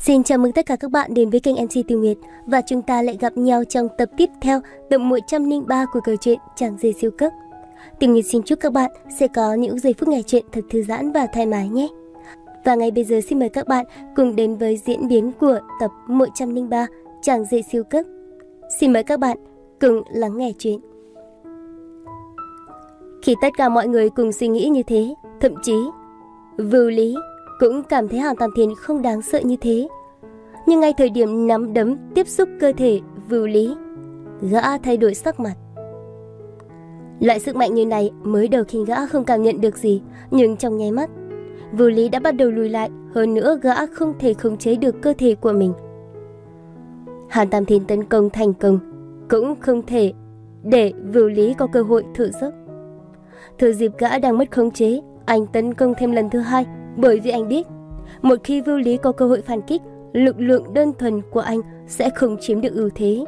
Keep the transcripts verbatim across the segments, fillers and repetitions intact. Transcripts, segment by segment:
Xin chào mừng tất cả các bạn đến với kênh em xê Tiêu Nguyệt và chúng ta lại gặp nhau trong tập tiếp theo tập một trăm lẻ ba của câu chuyện Chàng Rể Siêu Cấp. Tiêu Nguyệt xin chúc các bạn sẽ có những giây phút nghe chuyện thật thư giãn và thoải mái nhé. Và ngay bây giờ xin mời các bạn cùng đến với diễn biến của tập một trăm lẻ ba Chàng Rể Siêu Cấp. Xin mời các bạn cùng lắng nghe chuyện. Khi tất cả mọi người cùng suy nghĩ như thế, thậm chí Vưu Lý cũng cảm thấy Hàn Tam Thiên không đáng sợ như thế. Nhưng ngay thời điểm nắm đấm tiếp xúc cơ thể Vưu Lý, gã thay đổi sắc mặt. Loại sức mạnh như này mới đầu khi gã không cảm nhận được gì, nhưng trong nháy mắt Vưu Lý đã bắt đầu lùi lại. Hơn nữa gã không thể khống chế được cơ thể của mình. Hàn Tam Thiên tấn công thành công, cũng không thể để Vưu Lý có cơ hội thở dốc. Thừa dịp gã đang mất khống chế, anh tấn công thêm lần thứ hai, bởi vì anh biết một khi Vưu Lý có cơ hội phản kích, lực lượng đơn thuần của anh sẽ không chiếm được ưu thế.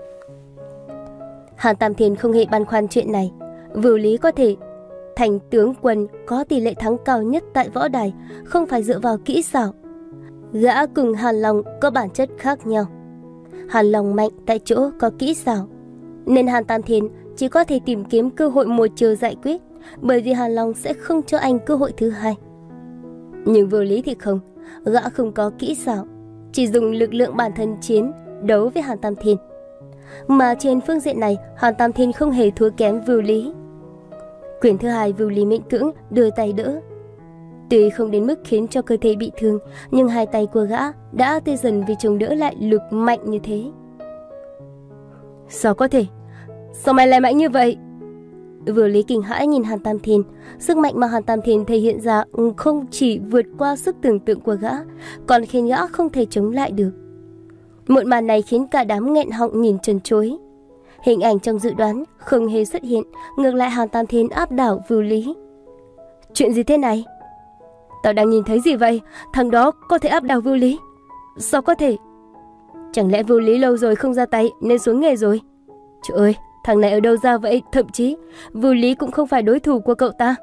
Hàn Tam Thiên không hề băn khoăn chuyện này. Vưu Lý có thể thành tướng quân có tỷ lệ thắng cao nhất tại võ đài, không phải dựa vào kỹ xảo. Gã cùng Hàn Long có bản chất khác nhau. Hàn Long mạnh tại chỗ có kỹ xảo, nên Hàn Tam Thiên chỉ có thể tìm kiếm cơ hội một chiều giải quyết, bởi vì Hàn Long sẽ không cho anh cơ hội thứ hai. Nhưng Vưu Lý thì không, gã không có kỹ xảo, chỉ dùng lực lượng bản thân chiến đấu với Hàn Tam Thiên. Mà trên phương diện này, Hàn Tam Thiên không hề thua kém Vưu Lý. Quyền thứ hai, Vưu Lý miễn cưỡng đưa tay đỡ. Tuy không đến mức khiến cho cơ thể bị thương, nhưng hai tay của gã đã tê dần vì chống đỡ lại lực mạnh như thế. Sao có thể? Sao mày lại mạnh như vậy? Vưu Lý kinh hãi nhìn Hàn Tam Thiên. Sức mạnh mà Hàn Tam Thiên thể hiện ra không chỉ vượt qua sức tưởng tượng của gã, còn khiến gã không thể chống lại được. Một màn này khiến cả đám nghẹn họng nhìn trần trối. Hình ảnh trong dự đoán không hề xuất hiện, ngược lại Hàn Tam Thiên áp đảo Vưu Lý. Chuyện gì thế này? Tao đang nhìn thấy gì vậy? Thằng đó có thể áp đảo Vưu Lý? Sao có thể? Chẳng lẽ Vưu Lý lâu rồi không ra tay nên xuống nghề rồi? Trời ơi, thằng này ở đâu ra vậy? Thậm chí Vưu Lý cũng không phải đối thủ của cậu ta.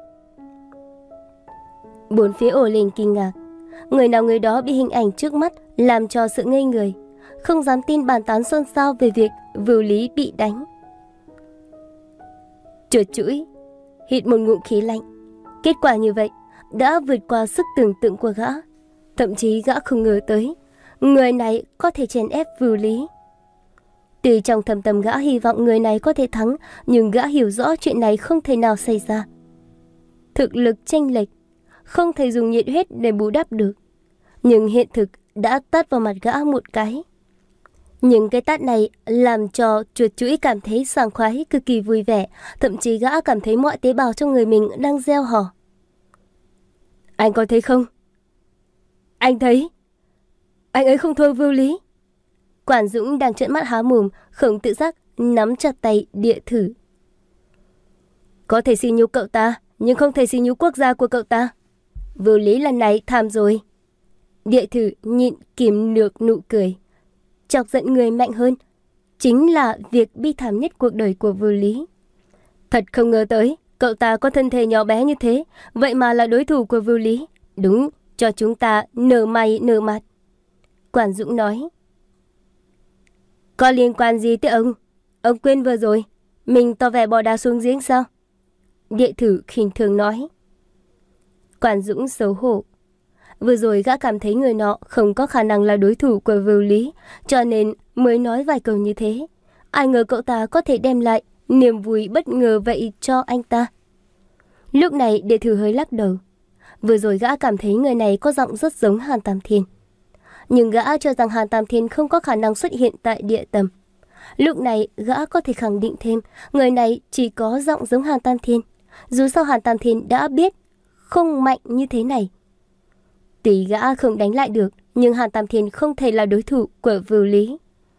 Bốn phía ồ lên kinh ngạc. Người nào người đó bị hình ảnh trước mắt làm cho sự ngây người, không dám tin, bàn tán xôn xao về việc Vưu Lý bị đánh. Chuột chũi hít một ngụm khí lạnh. Kết quả như vậy đã vượt qua sức tưởng tượng của gã. Thậm chí gã không ngờ tới người này có thể chèn ép Vưu Lý. Tuy trong thầm tâm gã hy vọng người này có thể thắng, nhưng gã hiểu rõ chuyện này không thể nào xảy ra. Thực lực chênh lệch không thể dùng nhiệt huyết để bù đắp được. Nhưng hiện thực đã tát vào mặt gã một cái. Nhưng cái tát này làm cho chuột chũi cảm thấy sảng khoái, cực kỳ vui vẻ. Thậm chí gã cảm thấy mọi tế bào trong người mình đang reo hò. Anh có thấy không? Anh thấy. Anh ấy không thua Vưu Lý. Quản Dũng đang trợn mắt há mồm, không tự giác nắm chặt tay Địa Thử. Có thể xỉ nhục cậu ta, nhưng không thể xỉ nhục quốc gia của cậu ta. Vưu Lý lần này thảm rồi. Địa Thử nhịn kìm được nụ cười. Chọc giận người mạnh hơn chính là việc bi thảm nhất cuộc đời của Vưu Lý. Thật không ngờ tới, cậu ta có thân thể nhỏ bé như thế, vậy mà là đối thủ của Vưu Lý. Đúng cho chúng ta nở mày nở mặt. Quản Dũng nói. Có liên quan gì tới ông? Ông quên vừa rồi mình tỏ vẻ bỏ đá xuống giếng sao? Địa Thử khinh thường nói. Quản Dũng xấu hổ. Vừa rồi gã cảm thấy người nọ không có khả năng là đối thủ của Vưu Lý, cho nên mới nói vài câu như thế. Ai ngờ cậu ta có thể đem lại niềm vui bất ngờ vậy cho anh ta. Lúc này Địa Thử hơi lắc đầu. Vừa rồi gã cảm thấy người này có giọng rất giống Hàn Tam Thiên, nhưng gã cho rằng Hàn Tam Thiên không có khả năng xuất hiện tại địa tầm. Lúc này gã có thể khẳng định thêm người này chỉ có giọng giống Hàn Tam Thiên. Dù sao Hàn Tam Thiên đã biết không mạnh như thế này. Tuy gã không đánh lại được, nhưng Hàn Tam Thiên không thể là đối thủ của Vưu Lý.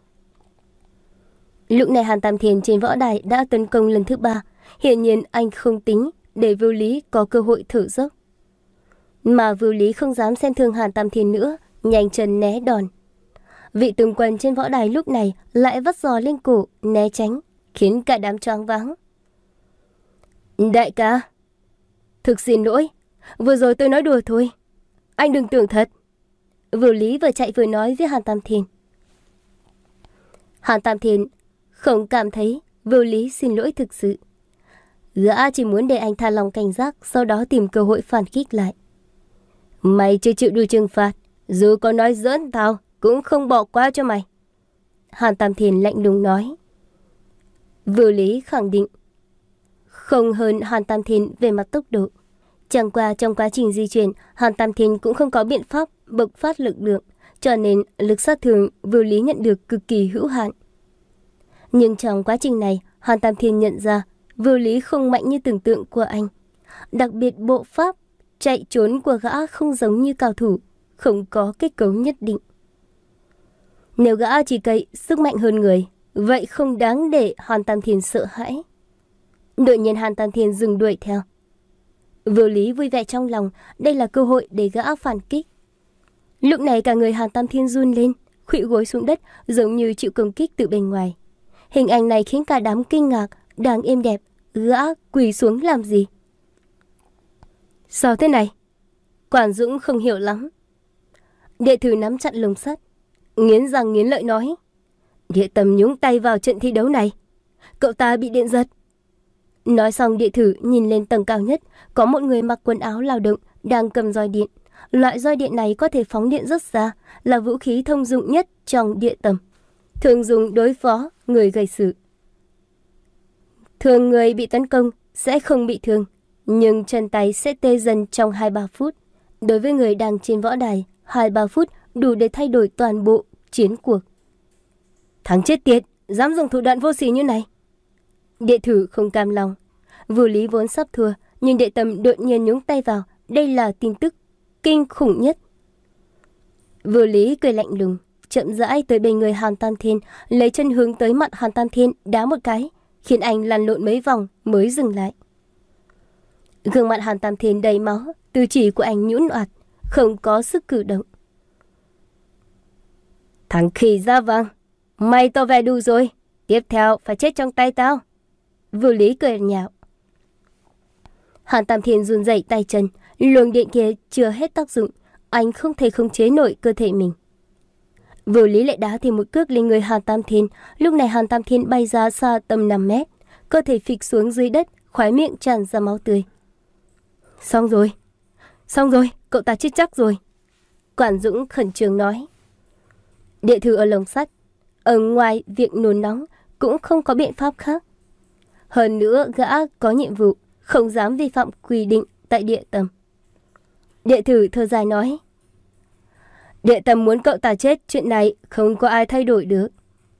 Lúc này Hàn Tam Thiên trên võ đài đã tấn công lần thứ ba. Hiển nhiên anh không tính để Vưu Lý có cơ hội thở dốc. Mà Vưu Lý không dám xem thường Hàn Tam Thiên nữa, nhanh chân né đòn. Vị tướng quân trên võ đài lúc này lại vắt giò lên cổ né tránh, khiến cả đám choáng váng. Đại ca, thực xin lỗi, vừa rồi tôi nói đùa thôi, anh đừng tưởng thật. Vưu Lý vừa chạy vừa nói với Hàn Tam Thiên. Hàn Tam Thiên không cảm thấy Vưu Lý xin lỗi thực sự. Gã chỉ muốn để anh tha lòng cảnh giác, sau đó tìm cơ hội phản kích lại. Mày chưa chịu đủ trừng phạt, dù có nói giỡn tao cũng không bỏ qua cho mày. Hàn Tam Thiên lạnh lùng nói. Vưu Lý khẳng định không hơn Hàn Tam Thiên về mặt tốc độ. Chẳng qua trong quá trình di chuyển, Hàn Tam Thiên cũng không có biện pháp bộc phát lực lượng, cho nên lực sát thương Vưu Lý nhận được cực kỳ hữu hạn. Nhưng trong quá trình này, Hàn Tam Thiên nhận ra Vưu Lý không mạnh như tưởng tượng của anh. Đặc biệt bộ pháp chạy trốn của gã không giống như cao thủ, không có kết cấu nhất định. Nếu gã chỉ cậy sức mạnh hơn người, vậy không đáng để Hàn Tam Thiên sợ hãi. Đột nhiên Hàn Tam Thiên dừng đuổi theo. Vưu Lý vui vẻ trong lòng, đây là cơ hội để gã phản kích. Lúc này cả người Hàn Tam Thiên run lên, khuỵu gối xuống đất giống như chịu công kích từ bên ngoài. Hình ảnh này khiến cả đám kinh ngạc, đang êm đẹp, gã quỳ xuống làm gì? Sao thế này? Quản Dũng không hiểu lắm. Đệ tử nắm chặt lồng sắt, nghiến răng nghiến lợi nói. Địa Tâm nhúng tay vào trận thi đấu này. Cậu ta bị điện giật. Nói xong đệ tử nhìn lên tầng cao nhất, có một người mặc quần áo lao động đang cầm roi điện. Loại roi điện này có thể phóng điện rất xa, là vũ khí thông dụng nhất trong Địa Tâm, thường dùng đối phó người gây sự. Thường người bị tấn công sẽ không bị thương, nhưng chân tay sẽ tê dần trong hai ba phút. Đối với người đang trên võ đài, hai ba phút đủ để thay đổi toàn bộ chiến cuộc. Thằng chết tiệt, dám dùng thủ đoạn vô sỉ như này. Đệ tử không cam lòng. Vưu Lý vốn sắp thua, nhưng Địa Tâm đột nhiên nhúng tay vào. Đây là tin tức kinh khủng nhất. Vưu Lý cười lạnh lùng, chậm rãi tới bên người Hàn Tam Thiên, lấy chân hướng tới mặt Hàn Tam Thiên đá một cái, khiến anh lăn lộn mấy vòng mới dừng lại. Gương mặt Hàn Tam Thiên đầy máu, tư chỉ của anh nhũn oạt, không có sức cử động. Thằng khỉ da vàng, mày tỏ vẻ đủ rồi, tiếp theo phải chết trong tay tao. Vưu Lý cười nhạo. Hàn Tam Thiên run rẩy tay chân, luồng điện kia chưa hết tác dụng, anh không thể khống chế nổi cơ thể mình. Vưu Lý lại đá thêm một cước lên người Hàn Tam Thiên. Lúc này Hàn Tam Thiên bay ra xa tầm năm mét, cơ thể phịch xuống dưới đất, khóe miệng tràn ra máu tươi. Xong rồi, xong rồi, cậu ta chết chắc rồi. Quản Dũng khẩn trương nói. Đệ tử ở lồng sắt, ở ngoài việc nôn nóng cũng không có biện pháp khác. Hơn nữa gã có nhiệm vụ, không dám vi phạm quy định tại Địa Tâm. Đệ tử thở dài nói. Địa Tâm muốn cậu ta chết, chuyện này không có ai thay đổi được.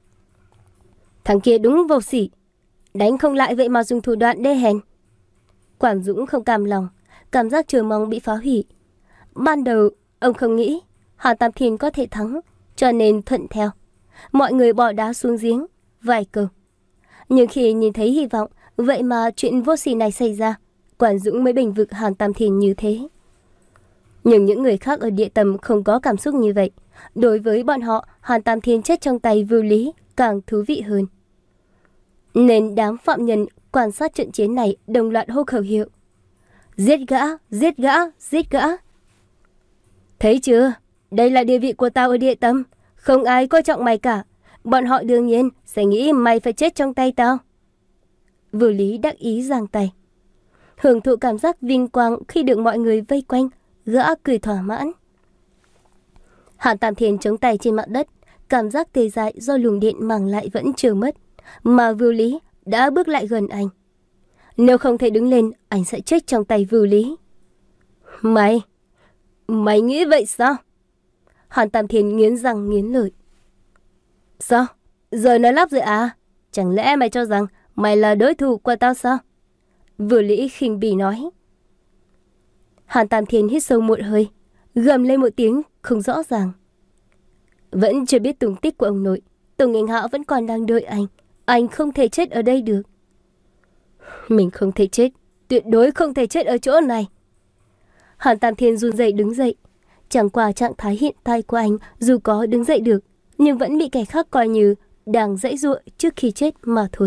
Thằng kia đúng vô sỉ, đánh không lại vậy mà dùng thủ đoạn đê hèn. Quản Dũng không cam lòng, cảm giác chờ mong bị phá hủy. Ban đầu ông không nghĩ Hàn Tam Thiên có thể thắng, cho nên thuận theo. Mọi người bỏ đá xuống giếng vài câu. Nhưng khi nhìn thấy hy vọng, vậy mà chuyện vô sỉ này xảy ra, Quản Dũng mới bênh vực Hàn Tam Thiên như thế. Nhưng những người khác ở Địa Tâm không có cảm xúc như vậy. Đối với bọn họ, Hàn Tam Thiên chết trong tay Vưu Lý càng thú vị hơn. Nên đám phạm nhân quan sát trận chiến này đồng loạt hô khẩu hiệu. Giết gã, giết gã, giết gã. Thấy chưa, đây là địa vị của tao ở Địa Tâm, không ai coi trọng mày cả. Bọn họ đương nhiên sẽ nghĩ mày phải chết trong tay tao. Vưu Lý đắc ý giang tay, hưởng thụ cảm giác vinh quang khi được mọi người vây quanh. Gã cười thỏa mãn. Hàn Tam Thiên chống tay trên mặt đất, cảm giác tê dại do luồng điện mang lại vẫn chưa mất, mà Vưu Lý đã bước lại gần anh. Nếu không thể đứng lên, anh sẽ chết trong tay Vưu Lý. Mày, mày nghĩ vậy sao? Hàn Tam Thiên nghiến răng nghiến lợi. Sao? Giờ nói lắp rồi à? Chẳng lẽ mày cho rằng mày là đối thủ của tao sao? Vưu Lý khinh bỉ nói. Hàn Tam Thiên hít sâu một hơi, gầm lên một tiếng không rõ ràng. Vẫn chưa biết tung tích của ông nội, Tổng Nghênh Hạo vẫn còn đang đợi anh. Anh không thể chết ở đây được. Mình không thể chết, tuyệt đối không thể chết ở chỗ này. Hàn Tam Thiên run rẩy đứng dậy. Chẳng qua trạng thái hiện tại của anh, dù có đứng dậy được, nhưng vẫn bị kẻ khác coi như đang giãy giụa trước khi chết mà thôi.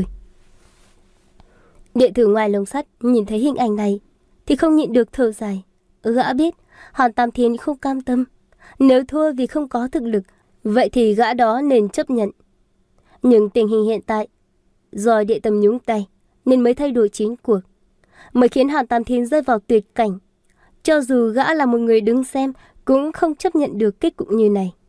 Đệ tử ngoài lồng sắt nhìn thấy hình ảnh này thì không nhịn được thở dài. Gã biết Hàn Tam Thiên không cam tâm, Nếu thua vì không có thực lực, vậy thì gã đó nên chấp nhận. Nhưng tình hình hiện tại, do Địa Tâm nhúng tay nên mới thay đổi chiến cuộc, mới khiến Hàn Tam Thiên rơi vào tuyệt cảnh. Cho dù gã là một người đứng xem cũng không chấp nhận được kết cục như này.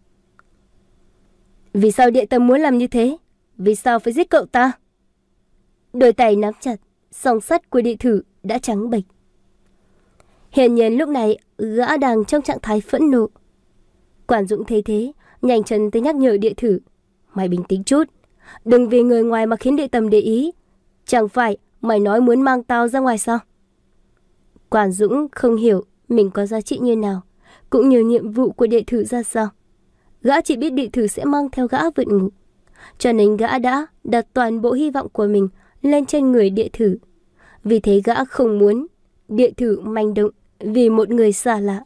Vì sao Địa Tâm muốn làm như thế? Vì sao phải giết cậu ta? Đôi tay nắm chặt, song sắt của Địa Thử đã trắng bệch. Hiển nhiên lúc này gã đang trong trạng thái phẫn nộ. Quản Dũng thấy thế, nhanh chân tới nhắc nhở Địa Thử. Mày bình tĩnh chút, đừng vì người ngoài mà khiến Địa Tâm để ý. Chẳng phải mày nói muốn mang tao ra ngoài sao? Quản Dũng không hiểu mình có giá trị như nào, cũng như nhiệm vụ của Địa Thử ra sao. Gã chỉ biết Địa Thử sẽ mang theo gã vượt ngục, cho nên gã đã đặt toàn bộ hy vọng của mình lên trên người Địa Thử. Vì thế gã không muốn Địa Thử manh động vì một người xa lạ.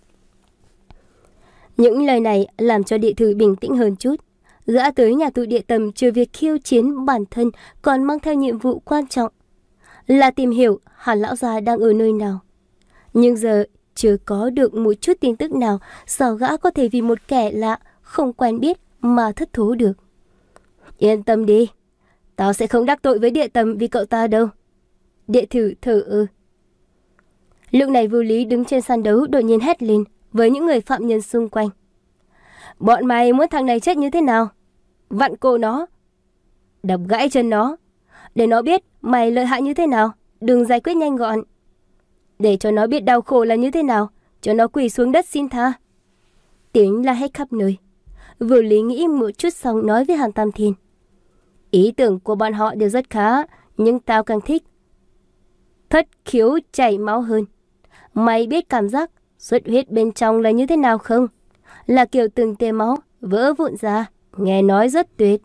Những lời này làm cho Địa Thử bình tĩnh hơn chút. Gã tới nhà tù Địa Tâm trừ việc khiêu chiến bản thân còn mang theo nhiệm vụ quan trọng là tìm hiểu Hàn lão gia đang ở nơi nào. Nhưng giờ chưa có được một chút tin tức nào, sao gã có thể vì một kẻ lạ không quen biết mà thất thố được. Yên tâm đi, tao sẽ không đắc tội với Địa Tâm vì cậu ta đâu. Địa Thử thở ơ. Lúc này Vưu Lý đứng trên sàn đấu đột nhiên hét lên với những người phạm nhân xung quanh. Bọn mày muốn thằng này chết như thế nào? Vặn cổ nó, đập gãy chân nó, để nó biết mày lợi hại như thế nào. Đừng giải quyết nhanh gọn, để cho nó biết đau khổ là như thế nào, cho nó quỳ xuống đất xin tha. Tiếng la hét khắp nơi. Vưu Lý nghĩ một chút xong nói với Hàn Tam Thiên. Ý tưởng của bọn họ đều rất khá, nhưng tao càng thích thất khiếu chảy máu hơn. Mày biết cảm giác xuất huyết bên trong là như thế nào không? Là kiểu từng tia máu vỡ vụn ra, nghe nói rất tuyệt.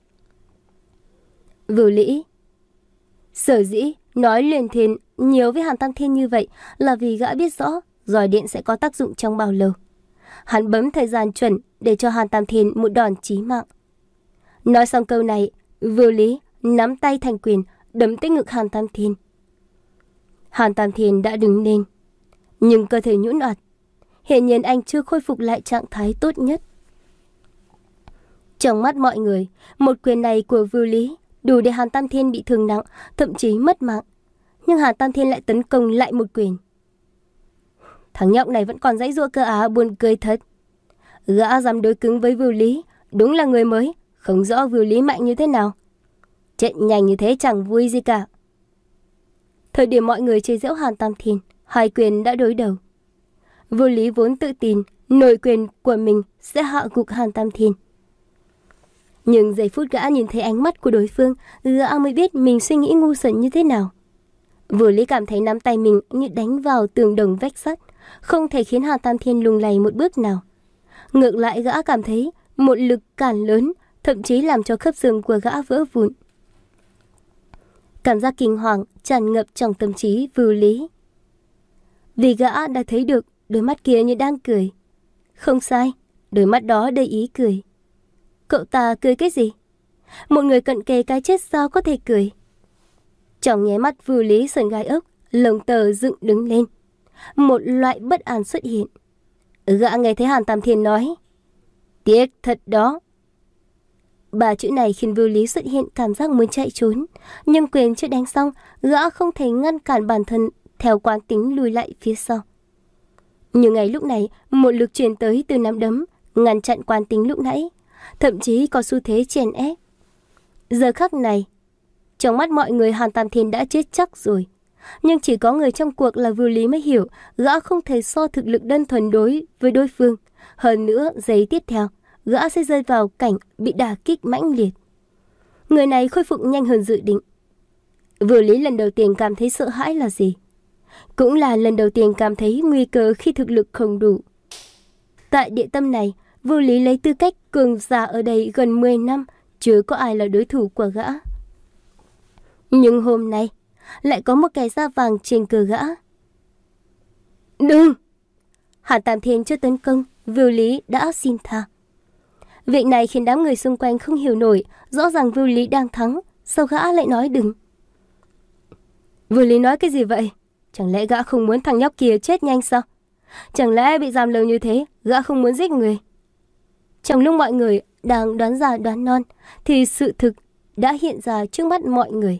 Vưu Lý sở dĩ nói liền thiên nhiều với Hàn Tam Thiên như vậy là vì gã biết rõ roi điện sẽ có tác dụng trong bao lâu. Hắn bấm thời gian chuẩn để cho Hàn Tam Thiên một đòn chí mạng. Nói xong câu này, Vưu Lý nắm tay thành quyền đấm tới ngực Hàn Tam Thiên. Hàn Tam Thiên đã đứng lên, nhưng cơ thể nhũn ạt. Hiển nhiên anh chưa khôi phục lại trạng thái tốt nhất. Trong mắt mọi người, một quyền này của Vưu Lý đủ để Hàn Tam Thiên bị thương nặng, thậm chí mất mạng. Nhưng Hàn Tam Thiên lại tấn công lại một quyền. Thằng nhóc này vẫn còn giãy giụa cơ á, buồn cười thật. Gã dám đối cứng với Vưu Lý, đúng là người mới, không rõ Vưu Lý mạnh như thế nào. Chạy nhanh như thế chẳng vui gì cả. Thời điểm mọi người chơi giễu Hàn Tam Thiên, hai quyền đã đối đầu. Vưu Lý vốn tự tin nổi quyền của mình sẽ hạ gục Hàn Tam Thiên. Nhưng giây phút gã nhìn thấy ánh mắt của đối phương, gã mới biết mình suy nghĩ ngu xuẩn như thế nào. Vưu Lý cảm thấy nắm tay mình như đánh vào tường đồng vách sắt, không thể khiến Hàn Tam Thiên lung lay một bước nào. Ngược lại gã cảm thấy một lực cản lớn, thậm chí làm cho khớp xương của gã vỡ vụn. Cảm giác kinh hoàng tràn ngập trong tâm trí Vưu Lý. Vì gã đã thấy được đôi mắt kia như đang cười. Không sai, đôi mắt đó đầy ý cười. Cậu ta cười cái gì? Một người cận kề cái chết sao có thể cười? Trong nháy mắt Vưu Lý sờn gai ốc, lồng tờ dựng đứng lên. Một loại bất an xuất hiện. Gã nghe thấy Hàn Tam Thiên nói, tiếc thật đó. Ba chữ này khiến Vưu Lý xuất hiện cảm giác muốn chạy trốn. Nhưng quyền chưa đánh xong, gã không thể ngăn cản bản thân theo quán tính lùi lại phía sau. Nhưng ngay lúc này, một lực truyền tới từ nắm đấm, ngăn chặn quán tính lúc nãy, thậm chí có xu thế chèn ép. Giờ khắc này, trong mắt mọi người Hàn Tam Thiên đã chết chắc rồi. Nhưng chỉ có người trong cuộc là Vưu Lý mới hiểu, gã không thể so thực lực đơn thuần đối với đối phương. Hơn nữa, giây tiếp theo, gã sẽ rơi vào cảnh bị đả kích mãnh liệt. Người này khôi phục nhanh hơn dự định. Vưu Lý lần đầu tiên cảm thấy sợ hãi là gì? Cũng là lần đầu tiên cảm thấy nguy cơ khi thực lực không đủ. Tại địa tâm này, Vưu Lý lấy tư cách cường giả ở đây gần mười năm, chưa có ai là đối thủ của gã. Nhưng hôm nay, lại có một kẻ da vàng trên cờ gã. Đừng! Hàn Tam Thiên chưa tấn công, Vưu Lý đã xin tha. Việc này khiến đám người xung quanh không hiểu nổi, rõ ràng Vưu Lý đang thắng, sao gã lại nói đừng? Vưu Lý nói cái gì vậy? Chẳng lẽ gã không muốn thằng nhóc kia chết nhanh sao? Chẳng lẽ bị giam lâu như thế, gã không muốn giết người? Trong lúc mọi người đang đoán già đoán non, thì sự thực đã hiện ra trước mắt mọi người.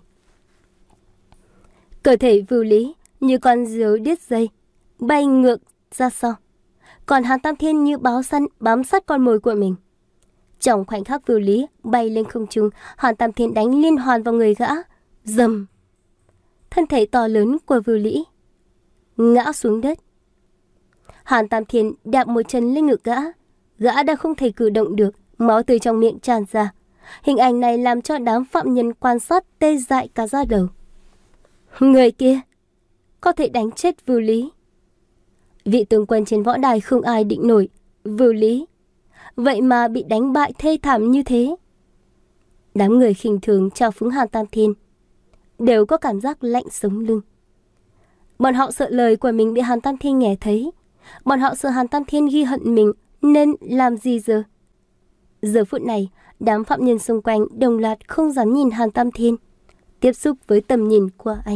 Cơ thể Vưu Lý như con diều đứt dây, bay ngược ra sau. Còn Hàn Tam Thiên như báo săn bám sát con mồi của mình. Trong khoảnh khắc Vưu Lý bay lên không trung, Hàn Tam Thiên đánh liên hoàn vào người gã. Dầm! Thân thể to lớn của Vưu Lý ngã xuống đất. Hàn Tam Thiên đạp một chân lên ngực gã. Gã đã không thể cử động được, máu từ trong miệng tràn ra. Hình ảnh này làm cho đám phạm nhân quan sát tê dại cả da đầu. Người kia có thể đánh chết Vưu Lý. Vị tướng quân trên võ đài không ai định nổi Vưu Lý, vậy mà bị đánh bại thê thảm như thế. Đám người khinh thường trao phúng Hàn Tam Thiên đều có cảm giác lạnh sống lưng. Bọn họ sợ lời của mình bị Hàn Tam Thiên nghe thấy. Bọn họ sợ Hàn Tam Thiên ghi hận mình, nên làm gì giờ? Giờ phút này, đám phạm nhân xung quanh đồng loạt không dám nhìn Hàn Tam Thiên, tiếp xúc với tầm nhìn của anh.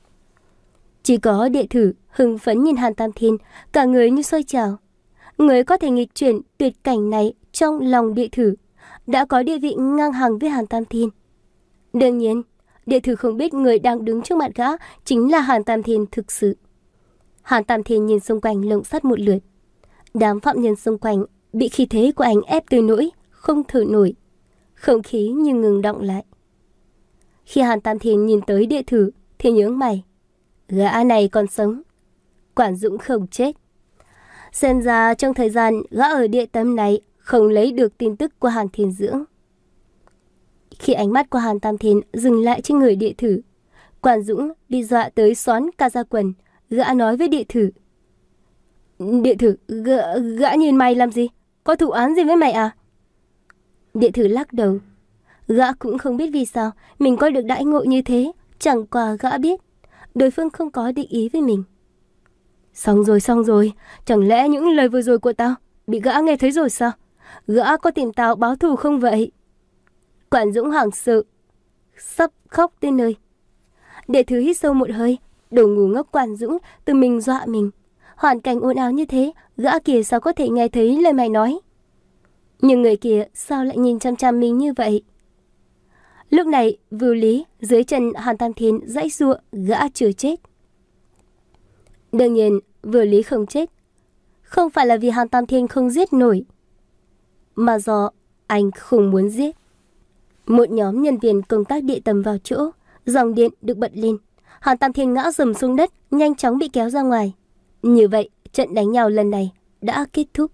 Chỉ có Địa Thử hưng phấn nhìn Hàn Tam Thiên, cả người như sôi trào. Người có thể nghịch chuyển tuyệt cảnh này trong lòng Địa Thử đã có địa vị ngang hàng với Hàn Tam Thiên. Đương nhiên, Địa Thử không biết người đang đứng trước mặt gã chính là Hàn Tam Thiên thực sự. Hàn Tam Thiên nhìn xung quanh lồng sắt một lượt. Đám phạm nhân xung quanh bị khí thế của anh ép tới nỗi không thở nổi, không khí như ngừng động lại. Khi Hàn Tam Thiên nhìn tới Địa Thử thì nhướng mày. Gã này còn sống, Quản Dũng không chết. Xem ra trong thời gian gã ở địa tâm này không lấy được tin tức của Hàn Thiên Dưỡng. Khi ánh mắt của Hàn Tam Thiên dừng lại trên người Địa Thử, Quản Dũng bị dọa tới xoắn cả da quần. Gã nói với Địa Thử: Địa Thử, gã, gã nhìn mày làm gì? Có thủ án gì với mày à? Địa Thử lắc đầu. Gã cũng không biết vì sao mình có được đãi ngộ như thế. Chẳng qua gã biết đối phương không có định ý với mình. Xong rồi, xong rồi. Chẳng lẽ những lời vừa rồi của tao bị gã nghe thấy rồi sao? Gã có tìm tao báo thù không vậy? Quản Dũng hoảng sợ, sắp khóc tới nơi. Địa Thử hít sâu một hơi. Đồ ngu ngốc Quản Dũng tự mình dọa mình. Hoàn cảnh ồn ào như thế, gã kia sao có thể nghe thấy lời mày nói? Nhưng người kia sao lại nhìn chăm chăm mình như vậy? Lúc này, Vưu Lý dưới chân Hàn Tam Thiên giãy giụa, gã chưa chết. Đương nhiên, Vưu Lý không chết, không phải là vì Hàn Tam Thiên không giết nổi, mà do anh không muốn giết. Một nhóm nhân viên công tác địa tầm vào chỗ, dòng điện được bật lên. Hàn Tam Thiên ngã rầm xuống đất, nhanh chóng bị kéo ra ngoài. Như vậy, trận đánh nhau lần này đã kết thúc.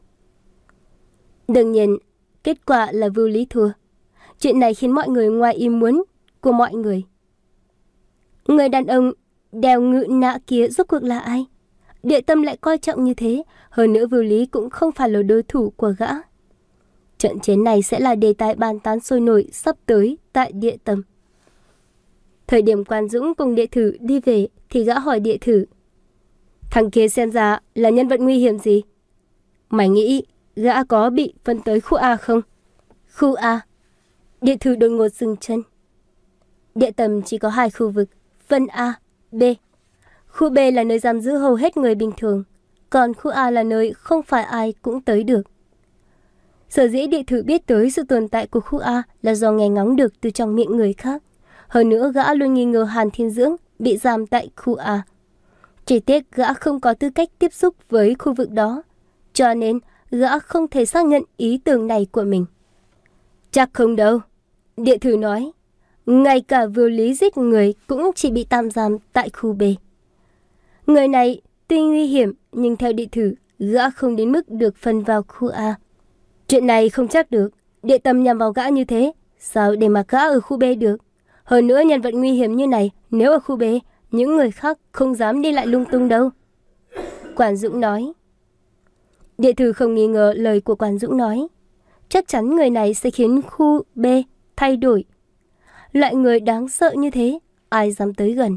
Đương nhiên, kết quả là Vưu Lý thua. Chuyện này khiến mọi người ngoài ý muốn của mọi người. Người đàn ông đeo ngự nạ kia rốt cuộc là ai? Địa tâm lại coi trọng như thế. Hơn nữa Vưu Lý cũng không phải là đối thủ của gã. Trận chiến này sẽ là đề tài bàn tán sôi nổi sắp tới tại địa tâm. Thời điểm Quản Dũng cùng Địa Thử đi về thì gã hỏi Địa Thử: Thằng kia xem ra là nhân vật nguy hiểm gì? Mày nghĩ gã có bị phân tới khu A không? Khu A? Địa Thử đột ngột dừng chân. Địa tâm chỉ có hai khu vực, phân A, B. Khu B là nơi giam giữ hầu hết người bình thường, còn khu A là nơi không phải ai cũng tới được. Sở dĩ Địa Thử biết tới sự tồn tại của khu A là do nghe ngóng được từ trong miệng người khác. Hơn nữa gã luôn nghi ngờ Hàn Thiên Dưỡng bị giam tại khu A. Chỉ tiếc gã không có tư cách tiếp xúc với khu vực đó, cho nên gã không thể xác nhận ý tưởng này của mình. Chắc không đâu, Địa Thử nói. Ngay cả Vưu Lý giết người cũng chỉ bị tạm giam tại khu B. Người này tuy nguy hiểm nhưng theo Địa Thử, gã không đến mức được phân vào khu A. Chuyện này không chắc được, địa tâm nhằm vào gã như thế, sao để mặc gã ở khu B được? Hơn nữa nhân vật nguy hiểm như này, nếu ở khu B, những người khác không dám đi lại lung tung đâu. Quản Dũng nói. Địa Thử không nghi ngờ lời của Quản Dũng nói. Chắc chắn người này sẽ khiến khu B thay đổi. Loại người đáng sợ như thế, ai dám tới gần?